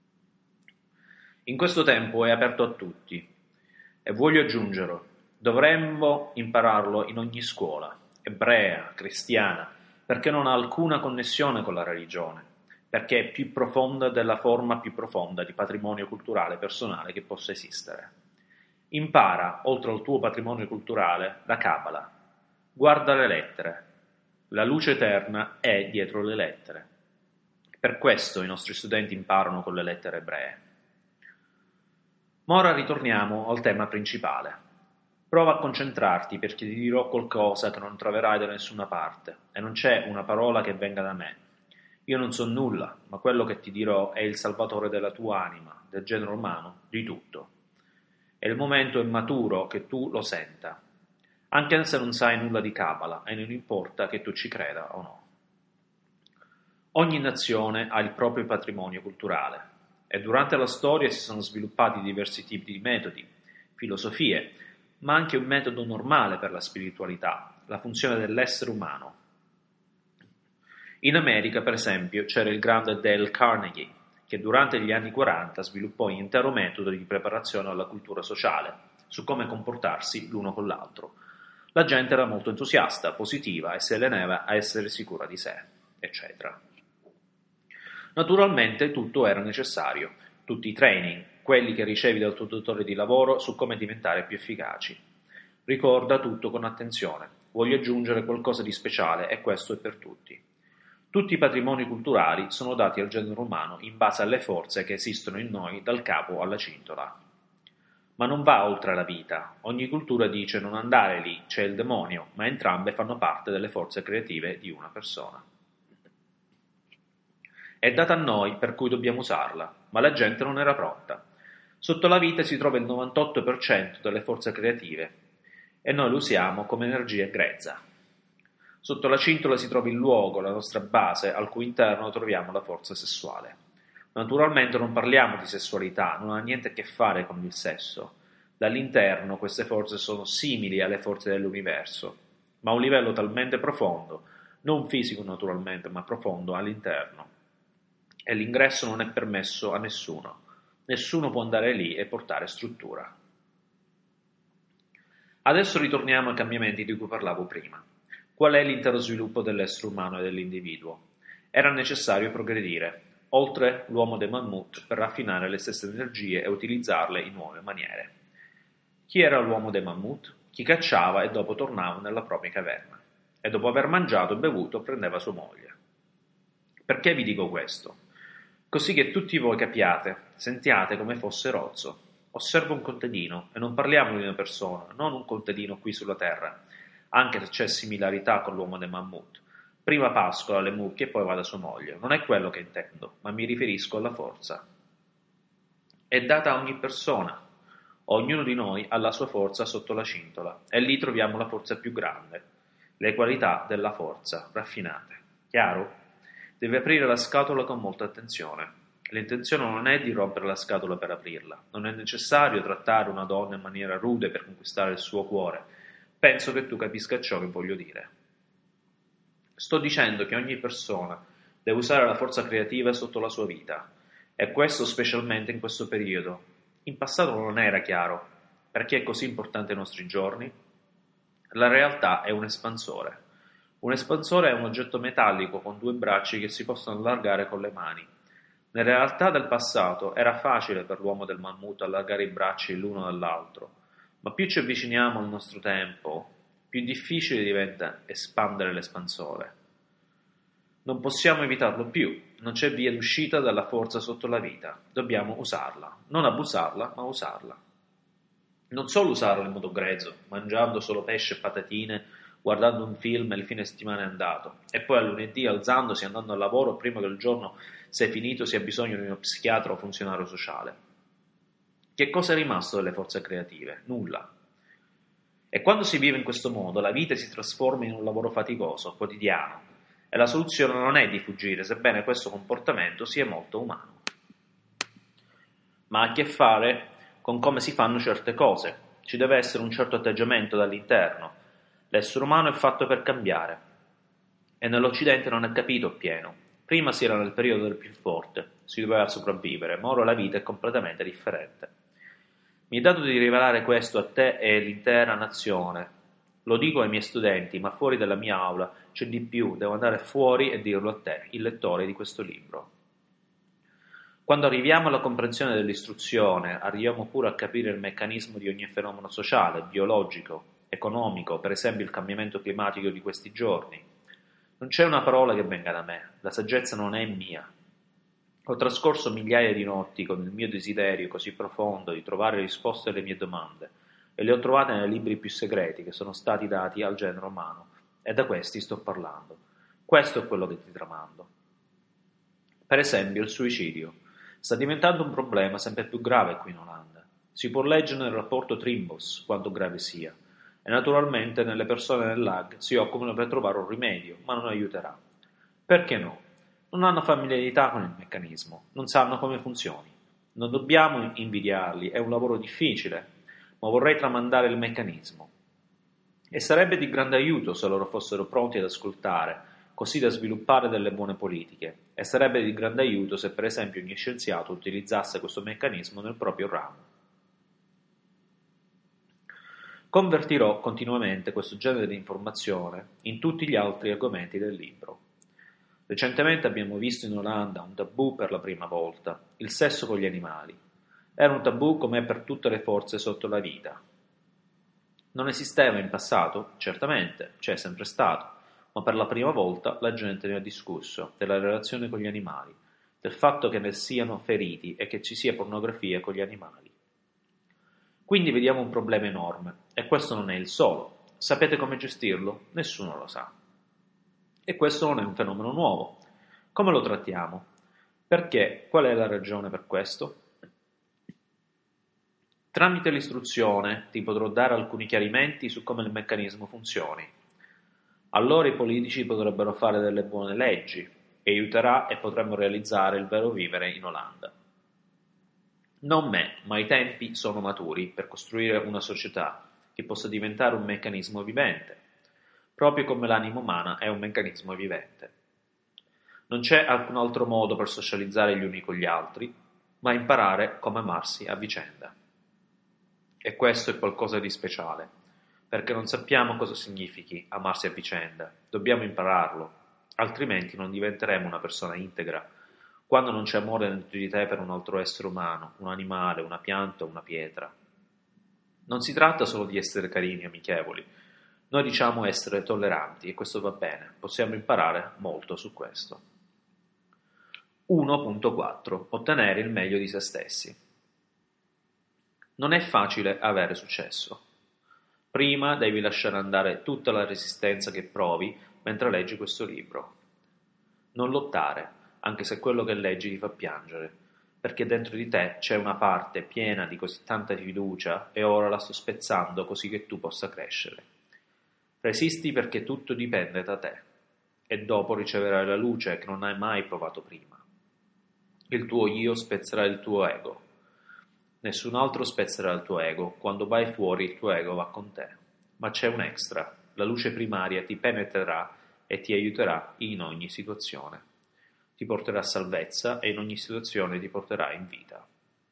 In questo tempo è aperto a tutti, e voglio aggiungere, dovremmo impararlo in ogni scuola, ebrea, cristiana, perché non ha alcuna connessione con la religione, perché è più profonda della forma più profonda di patrimonio culturale personale che possa esistere. Impara, oltre al tuo patrimonio culturale, la Kabbalah. Guarda le lettere. La luce eterna è dietro le lettere. Per questo i nostri studenti imparano con le lettere ebree. Ma ora ritorniamo al tema principale. Prova a concentrarti perché ti dirò qualcosa che non troverai da nessuna parte e non c'è una parola che venga da me. Io non so nulla, ma quello che ti dirò è il salvatore della tua anima, del genere umano, di tutto. E il momento è maturo che tu lo senta, anche se non sai nulla di Kabbalah e non importa che tu ci creda o no. Ogni nazione ha il proprio patrimonio culturale e durante la storia si sono sviluppati diversi tipi di metodi, filosofie, ma anche un metodo normale per la spiritualità, la funzione dell'essere umano. In America, per esempio, c'era il grande Dale Carnegie, che durante gli anni 40 sviluppò un intero metodo di preparazione alla cultura sociale, su come comportarsi l'uno con l'altro. La gente era molto entusiasta, positiva e si allenava a essere sicura di sé, eccetera. Naturalmente tutto era necessario, tutti i training, quelli che ricevi dal tuo datore di lavoro su come diventare più efficaci. Ricorda tutto con attenzione, voglio aggiungere qualcosa di speciale e questo è per tutti. Tutti i patrimoni culturali sono dati al genere umano in base alle forze che esistono in noi dal capo alla cintola. Ma non va oltre la vita. Ogni cultura dice non andare lì, c'è il demonio, ma entrambe fanno parte delle forze creative di una persona. È data a noi per cui dobbiamo usarla, ma la gente non era pronta. Sotto la vita si trova il 98% delle forze creative e noi lo usiamo come energia grezza. Sotto la cintola si trova il luogo, la nostra base, al cui interno troviamo la forza sessuale. Naturalmente non parliamo di sessualità, non ha niente a che fare con il sesso. Dall'interno queste forze sono simili alle forze dell'universo, ma a un livello talmente profondo, non fisico naturalmente, ma profondo all'interno. e l'ingresso non è permesso a nessuno. Nessuno può andare lì e portare struttura. Adesso ritorniamo ai cambiamenti di cui parlavo prima. Qual è l'intero sviluppo dell'essere umano e dell'individuo? Era necessario progredire, oltre l'uomo dei mammut, per raffinare le stesse energie e utilizzarle in nuove maniere. Chi era l'uomo dei mammut? Chi cacciava e dopo tornava nella propria caverna, e dopo aver mangiato e bevuto prendeva sua moglie. Perché vi dico questo? Così che tutti voi capiate, sentiate come fosse rozzo. Osservo un contadino, e non parliamo di una persona, non un contadino qui sulla terra, anche se c'è similarità con l'uomo dei mammut. Prima pascola le mucche e poi va da sua moglie. Non è quello che intendo, ma mi riferisco alla forza. È data a ogni persona. Ognuno di noi ha la sua forza sotto la cintola, e lì troviamo la forza più grande, le qualità della forza raffinate. Chiaro? Devi aprire la scatola con molta attenzione. L'intenzione non è di rompere la scatola per aprirla. Non è necessario trattare una donna in maniera rude per conquistare il suo cuore. Penso che tu capisca ciò che voglio dire. Sto dicendo che ogni persona deve usare la forza creativa sotto la sua vita, e questo specialmente in questo periodo. In passato non era chiaro. Perché è così importante ai nostri giorni? La realtà è un espansore. Un espansore è un oggetto metallico con due bracci che si possono allargare con le mani. Nella realtà del passato era facile per l'uomo del mammut allargare i bracci l'uno dall'altro, ma più ci avviciniamo al nostro tempo, più difficile diventa espandere l'espansore. Non possiamo evitarlo più, non c'è via d'uscita dalla forza sotto la vita, dobbiamo usarla, non abusarla, ma usarla. Non solo usarla in modo grezzo, mangiando solo pesce e patatine, guardando un film e il fine settimana è andato, e poi a lunedì alzandosi e andando al lavoro prima che il giorno sia finito sia bisogno di uno psichiatra o funzionario sociale. Che cosa è rimasto delle forze creative? Nulla. E quando si vive in questo modo, la vita si trasforma in un lavoro faticoso, quotidiano, e la soluzione non è di fuggire, sebbene questo comportamento sia molto umano, ma ha a che fare con come si fanno certe cose. Ci deve essere un certo atteggiamento dall'interno. L'essere umano è fatto per cambiare, e nell'Occidente non è capito appieno. Prima si era nel periodo del più forte, si doveva sopravvivere, ma ora la vita è completamente differente. Mi è dato di rivelare questo a te e all'intera nazione. Lo dico ai miei studenti, ma fuori dalla mia aula c'è di più, devo andare fuori e dirlo a te, il lettore di questo libro. Quando arriviamo alla comprensione dell'istruzione, arriviamo pure a capire il meccanismo di ogni fenomeno sociale, biologico, economico, per esempio il cambiamento climatico di questi giorni. Non c'è una parola che venga da me, la saggezza non è mia. Ho trascorso migliaia di notti con il mio desiderio così profondo di trovare risposte alle mie domande, e le ho trovate nei libri più segreti che sono stati dati al genere umano, e da questi sto parlando. Questo è quello che ti tramando. Per esempio il suicidio. Sta diventando un problema sempre più grave qui in Olanda. Si può leggere nel rapporto Trimbos quanto grave sia, e naturalmente nelle persone del LAG si occupano per trovare un rimedio, ma non aiuterà. Perché no? Non hanno familiarità con il meccanismo, non sanno come funzioni. Non dobbiamo invidiarli, è un lavoro difficile, ma vorrei tramandare il meccanismo. E sarebbe di grande aiuto se loro fossero pronti ad ascoltare, così da sviluppare delle buone politiche, e sarebbe di grande aiuto se per esempio ogni scienziato utilizzasse questo meccanismo nel proprio ramo. Convertirò continuamente questo genere di informazione in tutti gli altri argomenti del libro. Recentemente abbiamo visto in Olanda un tabù per la prima volta, il sesso con gli animali. Era un tabù come per tutte le forze sotto la vita. Non esisteva in passato? Certamente, c'è sempre stato, ma per la prima volta la gente ne ha discusso, della relazione con gli animali, del fatto che ne siano feriti e che ci sia pornografia con gli animali. Quindi vediamo un problema enorme, e questo non è il solo. Sapete come gestirlo? Nessuno lo sa. E questo non è un fenomeno nuovo. Come lo trattiamo? Perché? Qual è la ragione per questo? Tramite l'istruzione ti potrò dare alcuni chiarimenti su come il meccanismo funzioni. Allora i politici potrebbero fare delle buone leggi e aiuterà e potremmo realizzare il vero vivere in Olanda. Non me, ma i tempi sono maturi per costruire una società che possa diventare un meccanismo vivente, proprio come l'anima umana è un meccanismo vivente. Non c'è alcun altro modo per socializzare gli uni con gli altri, ma imparare come amarsi a vicenda. E questo è qualcosa di speciale, perché non sappiamo cosa significhi amarsi a vicenda, dobbiamo impararlo, altrimenti non diventeremo una persona integra. Quando non c'è amore dentro di te per un altro essere umano, un animale, una pianta o una pietra. Non si tratta solo di essere carini e amichevoli, noi diciamo essere tolleranti e questo va bene, possiamo imparare molto su questo. 1.4 Ottenere il meglio di se stessi. Non è facile avere successo. Prima devi lasciare andare tutta la resistenza che provi mentre leggi questo libro. Non lottare, anche se quello che leggi ti fa piangere, perché dentro di te c'è una parte piena di così tanta fiducia e ora la sto spezzando così che tu possa crescere. Resisti perché tutto dipende da te e dopo riceverai la luce che non hai mai provato prima. Il tuo io spezzerà il tuo ego. Nessun altro spezzerà il tuo ego. Quando vai fuori il tuo ego va con te. Ma c'è un extra. La luce primaria ti penetrerà e ti aiuterà in ogni situazione. Ti porterà a salvezza e in ogni situazione ti porterà in vita.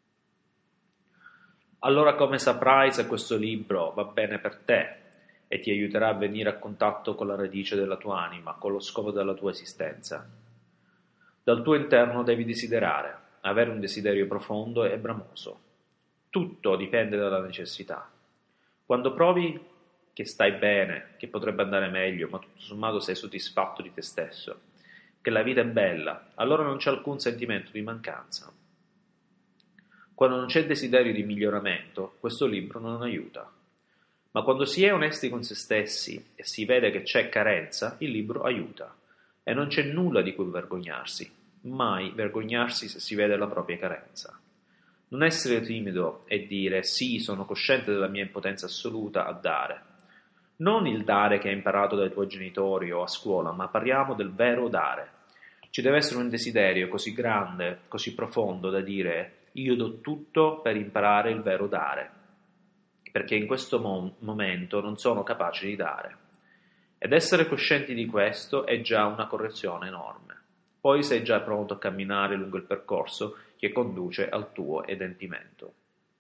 Allora come saprai se questo libro va bene per te e ti aiuterà a venire a contatto con la radice della tua anima, con lo scopo della tua esistenza? Dal tuo interno devi desiderare, avere un desiderio profondo e bramoso. Tutto dipende dalla necessità. Quando provi che stai bene, che potrebbe andare meglio, ma tutto sommato sei soddisfatto di te stesso, che la vita è bella, allora non c'è alcun sentimento di mancanza. Quando non c'è desiderio di miglioramento, questo libro non aiuta. Ma quando si è onesti con se stessi e si vede che c'è carenza, il libro aiuta. E non c'è nulla di cui vergognarsi, mai vergognarsi se si vede la propria carenza. Non essere timido e dire sì, sono cosciente della mia impotenza assoluta a dare. Non il dare che hai imparato dai tuoi genitori o a scuola, ma parliamo del vero dare. Ci deve essere un desiderio così grande, così profondo da dire io do tutto per imparare il vero dare, perché in questo momento non sono capace di dare. Ed essere coscienti di questo è già una correzione enorme. Poi sei già pronto a camminare lungo il percorso che conduce al tuo adempimento.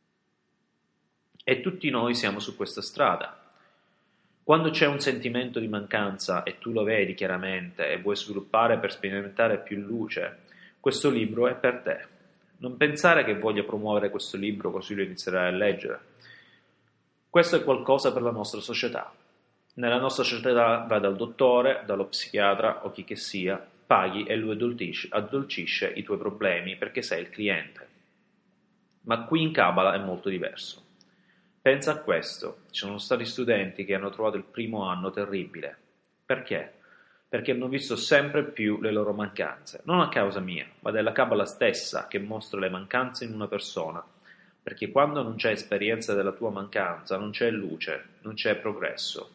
E tutti noi siamo su questa strada. Quando c'è un sentimento di mancanza e tu lo vedi chiaramente e vuoi sviluppare per sperimentare più luce, questo libro è per te. Non pensare che voglia promuovere questo libro così lo inizierai a leggere. Questo è qualcosa per la nostra società. Nella nostra società vai dal dottore, dallo psichiatra o chi che sia, paghi e lui addolcisce i tuoi problemi perché sei il cliente. Ma qui in Kabbalah è molto diverso. Pensa a questo, ci sono stati studenti che hanno trovato il primo anno terribile. Perché? Perché hanno visto sempre più le loro mancanze, non a causa mia, ma della Kabbalah stessa che mostra le mancanze in una persona, perché quando non c'è esperienza della tua mancanza non c'è luce, non c'è progresso.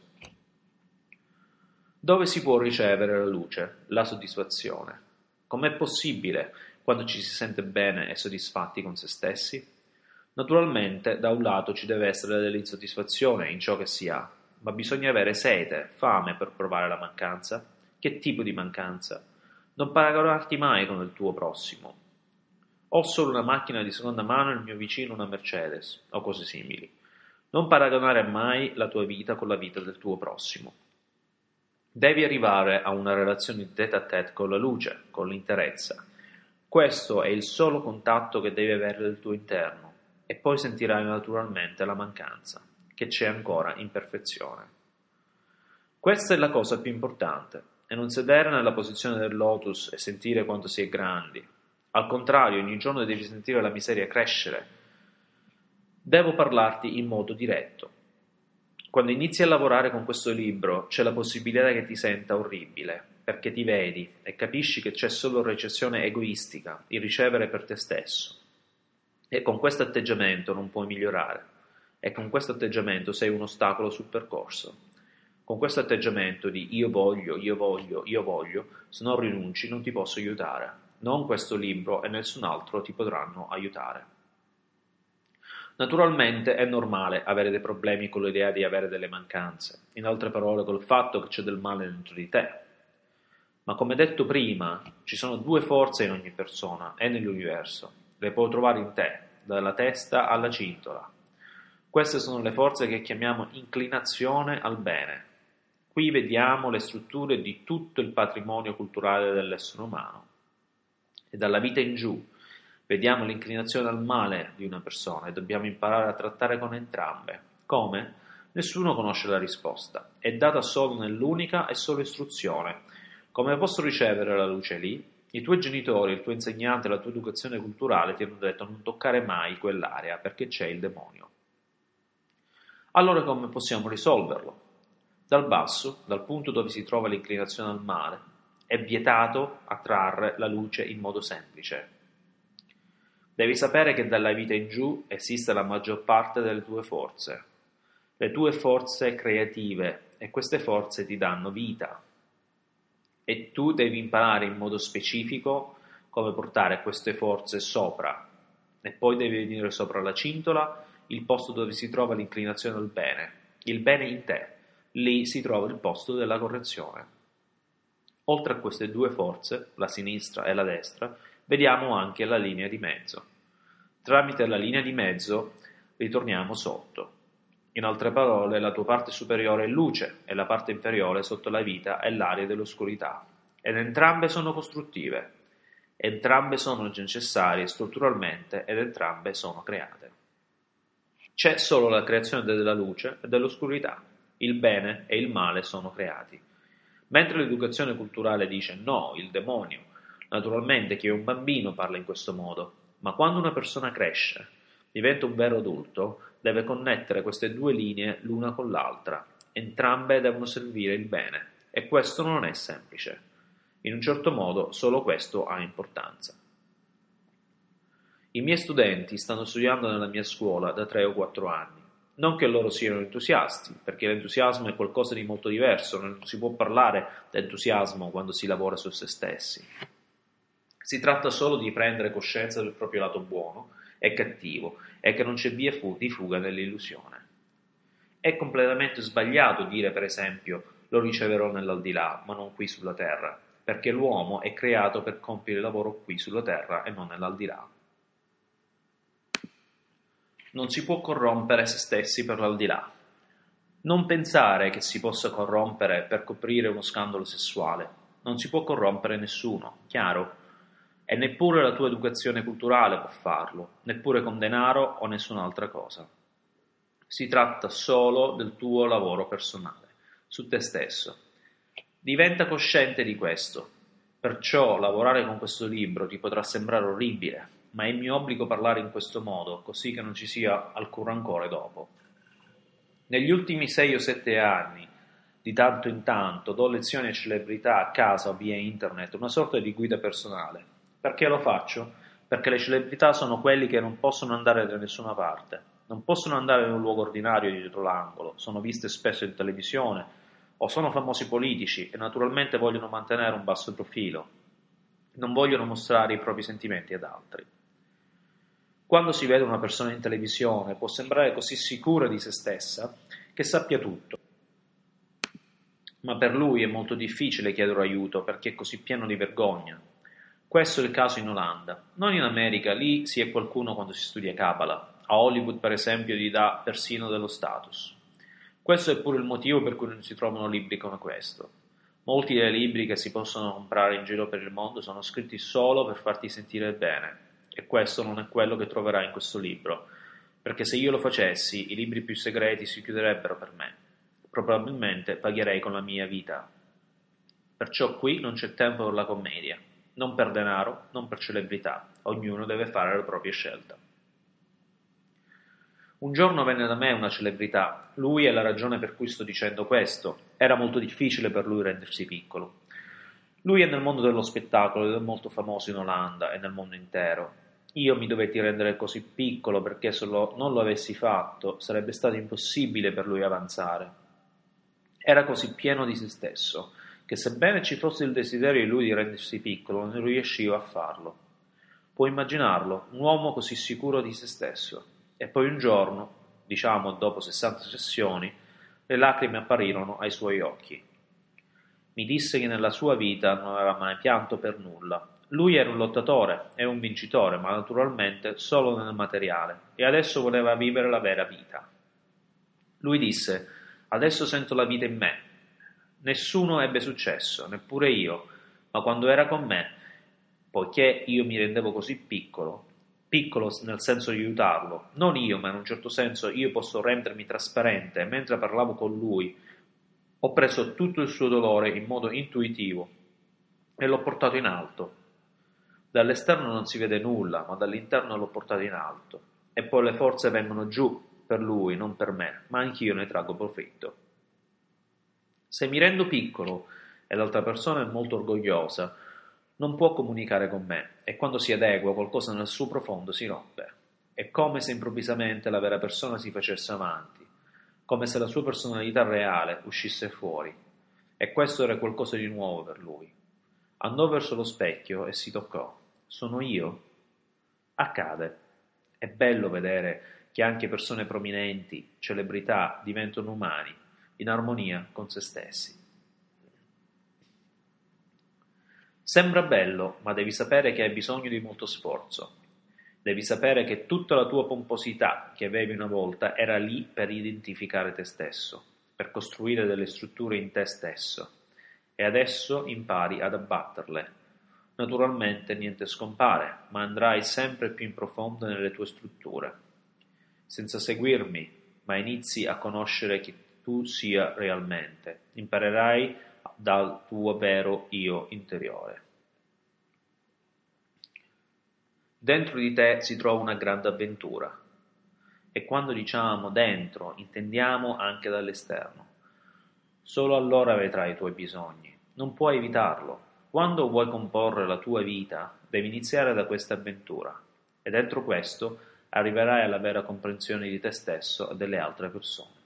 Dove si può ricevere la luce, la soddisfazione? Com'è possibile quando ci si sente bene e soddisfatti con se stessi? Naturalmente, da un lato ci deve essere dell'insoddisfazione in ciò che si ha, ma bisogna avere sete, fame per provare la mancanza. Che tipo di mancanza? Non paragonarti mai con il tuo prossimo. Ho solo una macchina di seconda mano e il mio vicino una Mercedes, o cose simili. Non paragonare mai la tua vita con la vita del tuo prossimo. Devi arrivare a una relazione tête-à-tête con la luce, con l'interezza. Questo è il solo contatto che devi avere del tuo interno e poi sentirai naturalmente la mancanza, che c'è ancora in perfezione. Questa è la cosa più importante, e non sedere nella posizione del lotus e sentire quanto si è grandi. Al contrario, ogni giorno devi sentire la miseria crescere. Devo parlarti in modo diretto. Quando inizi a lavorare con questo libro c'è la possibilità che ti senta orribile, perché ti vedi e capisci che c'è solo ricezione egoistica, il ricevere per te stesso. E con questo atteggiamento non puoi migliorare. E con questo atteggiamento sei un ostacolo sul percorso. Con questo atteggiamento di io voglio, se non rinunci non ti posso aiutare. Non questo libro e nessun altro ti potranno aiutare. Naturalmente è normale avere dei problemi con l'idea di avere delle mancanze, in altre parole col fatto che c'è del male dentro di te. Ma come detto prima, ci sono due forze in ogni persona e nell'universo. Le puoi trovare in te, dalla testa alla cintola. Queste sono le forze che chiamiamo inclinazione al bene. Qui vediamo le strutture di tutto il patrimonio culturale dell'essere umano. E dalla vita in giù vediamo l'inclinazione al male di una persona e dobbiamo imparare a trattare con entrambe. Come? Nessuno conosce la risposta. È data solo nell'unica e sola istruzione. Come posso ricevere la luce lì? I tuoi genitori, il tuo insegnante, la tua educazione culturale ti hanno detto non toccare mai quell'area perché c'è il demonio. Allora come possiamo risolverlo? Dal basso, dal punto dove si trova l'inclinazione al male, è vietato attrarre la luce in modo semplice. Devi sapere che dalla vita in giù esiste la maggior parte delle tue forze, le tue forze creative, e queste forze ti danno vita. E tu devi imparare in modo specifico come portare queste forze sopra, e poi devi venire sopra la cintola, il posto dove si trova l'inclinazione al bene, il bene in te. Lì si trova il posto della correzione. Oltre a queste due forze, la sinistra e la destra, vediamo anche la linea di mezzo. Tramite la linea di mezzo ritorniamo sotto. In altre parole, la tua parte superiore è luce e la parte inferiore sotto la vita è l'area dell'oscurità. Ed entrambe sono costruttive, entrambe sono necessarie strutturalmente ed entrambe sono create. C'è solo la creazione della luce e dell'oscurità. Il bene e il male sono creati. Mentre l'educazione culturale dice no, il demonio, naturalmente chi è un bambino parla in questo modo, ma quando una persona cresce, diventa un vero adulto, deve connettere queste due linee l'una con l'altra. Entrambe devono servire il bene, e questo non è semplice. In un certo modo, solo questo ha importanza. I miei studenti stanno studiando nella mia scuola da 3 o 4 anni. Non che loro siano entusiasti, perché l'entusiasmo è qualcosa di molto diverso, non si può parlare di entusiasmo quando si lavora su se stessi. Si tratta solo di prendere coscienza del proprio lato buono e cattivo e che non c'è via di fuga nell'illusione. È completamente sbagliato dire, per esempio, lo riceverò nell'aldilà, ma non qui sulla terra, perché l'uomo è creato per compiere il lavoro qui sulla terra e non nell'aldilà. Non si può corrompere se stessi per l'aldilà. Non pensare che si possa corrompere per coprire uno scandalo sessuale. Non si può corrompere nessuno, chiaro? E neppure la tua educazione culturale può farlo, neppure con denaro o nessun'altra cosa. Si tratta solo del tuo lavoro personale, su te stesso. Diventa cosciente di questo. Perciò lavorare con questo libro ti potrà sembrare orribile, ma è mio obbligo parlare in questo modo, così che non ci sia alcun rancore dopo. Negli ultimi 6 o 7 anni, di tanto in tanto, do lezioni a celebrità a casa o via internet, una sorta di guida personale. Perché lo faccio? Perché le celebrità sono quelli che non possono andare da nessuna parte, non possono andare in un luogo ordinario dietro l'angolo, sono viste spesso in televisione, o sono famosi politici e naturalmente vogliono mantenere un basso profilo, non vogliono mostrare i propri sentimenti ad altri. Quando si vede una persona in televisione può sembrare così sicura di se stessa che sappia tutto, ma per lui è molto difficile chiedere aiuto perché è così pieno di vergogna. Questo è il caso in Olanda, non in America, lì si è qualcuno quando si studia Kabbalah, a Hollywood per esempio gli dà persino dello status. Questo è pure il motivo per cui non si trovano libri come questo. Molti dei libri che si possono comprare in giro per il mondo sono scritti solo per farti sentire bene. E questo non è quello che troverai in questo libro, perché se io lo facessi, i libri più segreti si chiuderebbero per me. Probabilmente pagherei con la mia vita. Perciò qui non c'è tempo per la commedia, non per denaro, non per celebrità, ognuno deve fare la propria scelta. Un giorno venne da me una celebrità, lui è la ragione per cui sto dicendo questo, era molto difficile per lui rendersi piccolo. Lui è nel mondo dello spettacolo ed è molto famoso in Olanda e nel mondo intero. Io mi dovetti rendere così piccolo perché se non lo avessi fatto sarebbe stato impossibile per lui avanzare. Era così pieno di se stesso che sebbene ci fosse il desiderio di lui di rendersi piccolo non riusciva a farlo. Puoi immaginarlo, un uomo così sicuro di se stesso. E poi un giorno, diciamo dopo 60 sessioni, le lacrime apparirono ai suoi occhi. Mi disse che nella sua vita non aveva mai pianto per nulla. Lui era un lottatore e un vincitore, ma naturalmente solo nel materiale, e adesso voleva vivere la vera vita. Lui disse: Adesso sento la vita in me. Nessuno ebbe successo, neppure io, ma quando era con me, poiché io mi rendevo così piccolo, piccolo nel senso di aiutarlo, non io, ma in un certo senso io posso rendermi trasparente, e mentre parlavo con lui, ho preso tutto il suo dolore in modo intuitivo e l'ho portato in alto. Dall'esterno non si vede nulla, ma dall'interno l'ho portato in alto. E poi le forze vengono giù per lui, non per me, ma anch'io ne traggo profitto. Se mi rendo piccolo e l'altra persona è molto orgogliosa, non può comunicare con me e quando si adegua qualcosa nel suo profondo si rompe. È come se improvvisamente la vera persona si facesse avanti, come se la sua personalità reale uscisse fuori. E questo era qualcosa di nuovo per lui. Andò verso lo specchio e si toccò. Sono io? Accade. È bello vedere che anche persone prominenti, celebrità, diventano umani, in armonia con se stessi. Sembra bello, ma devi sapere che hai bisogno di molto sforzo. Devi sapere che tutta la tua pomposità che avevi una volta era lì per identificare te stesso, per costruire delle strutture in te stesso. E adesso impari ad abbatterle. Naturalmente niente scompare, ma andrai sempre più in profondo nelle tue strutture. Senza seguirmi, ma inizi a conoscere chi tu sia realmente. Imparerai dal tuo vero io interiore. Dentro di te si trova una grande avventura. E quando diciamo dentro, intendiamo anche dall'esterno. Solo allora vedrai i tuoi bisogni. Non puoi evitarlo. Quando vuoi comporre la tua vita, devi iniziare da questa avventura. E dentro questo arriverai alla vera comprensione di te stesso e delle altre persone.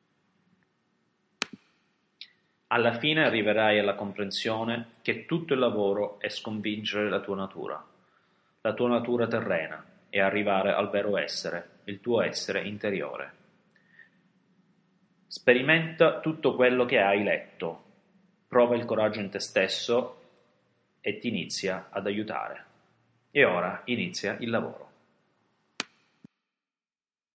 Alla fine arriverai alla comprensione che tutto il lavoro è sconfiggere la tua natura terrena, e arrivare al vero essere, il tuo essere interiore. Sperimenta tutto quello che hai letto, prova il coraggio in te stesso e ti inizia ad aiutare. E ora inizia il lavoro.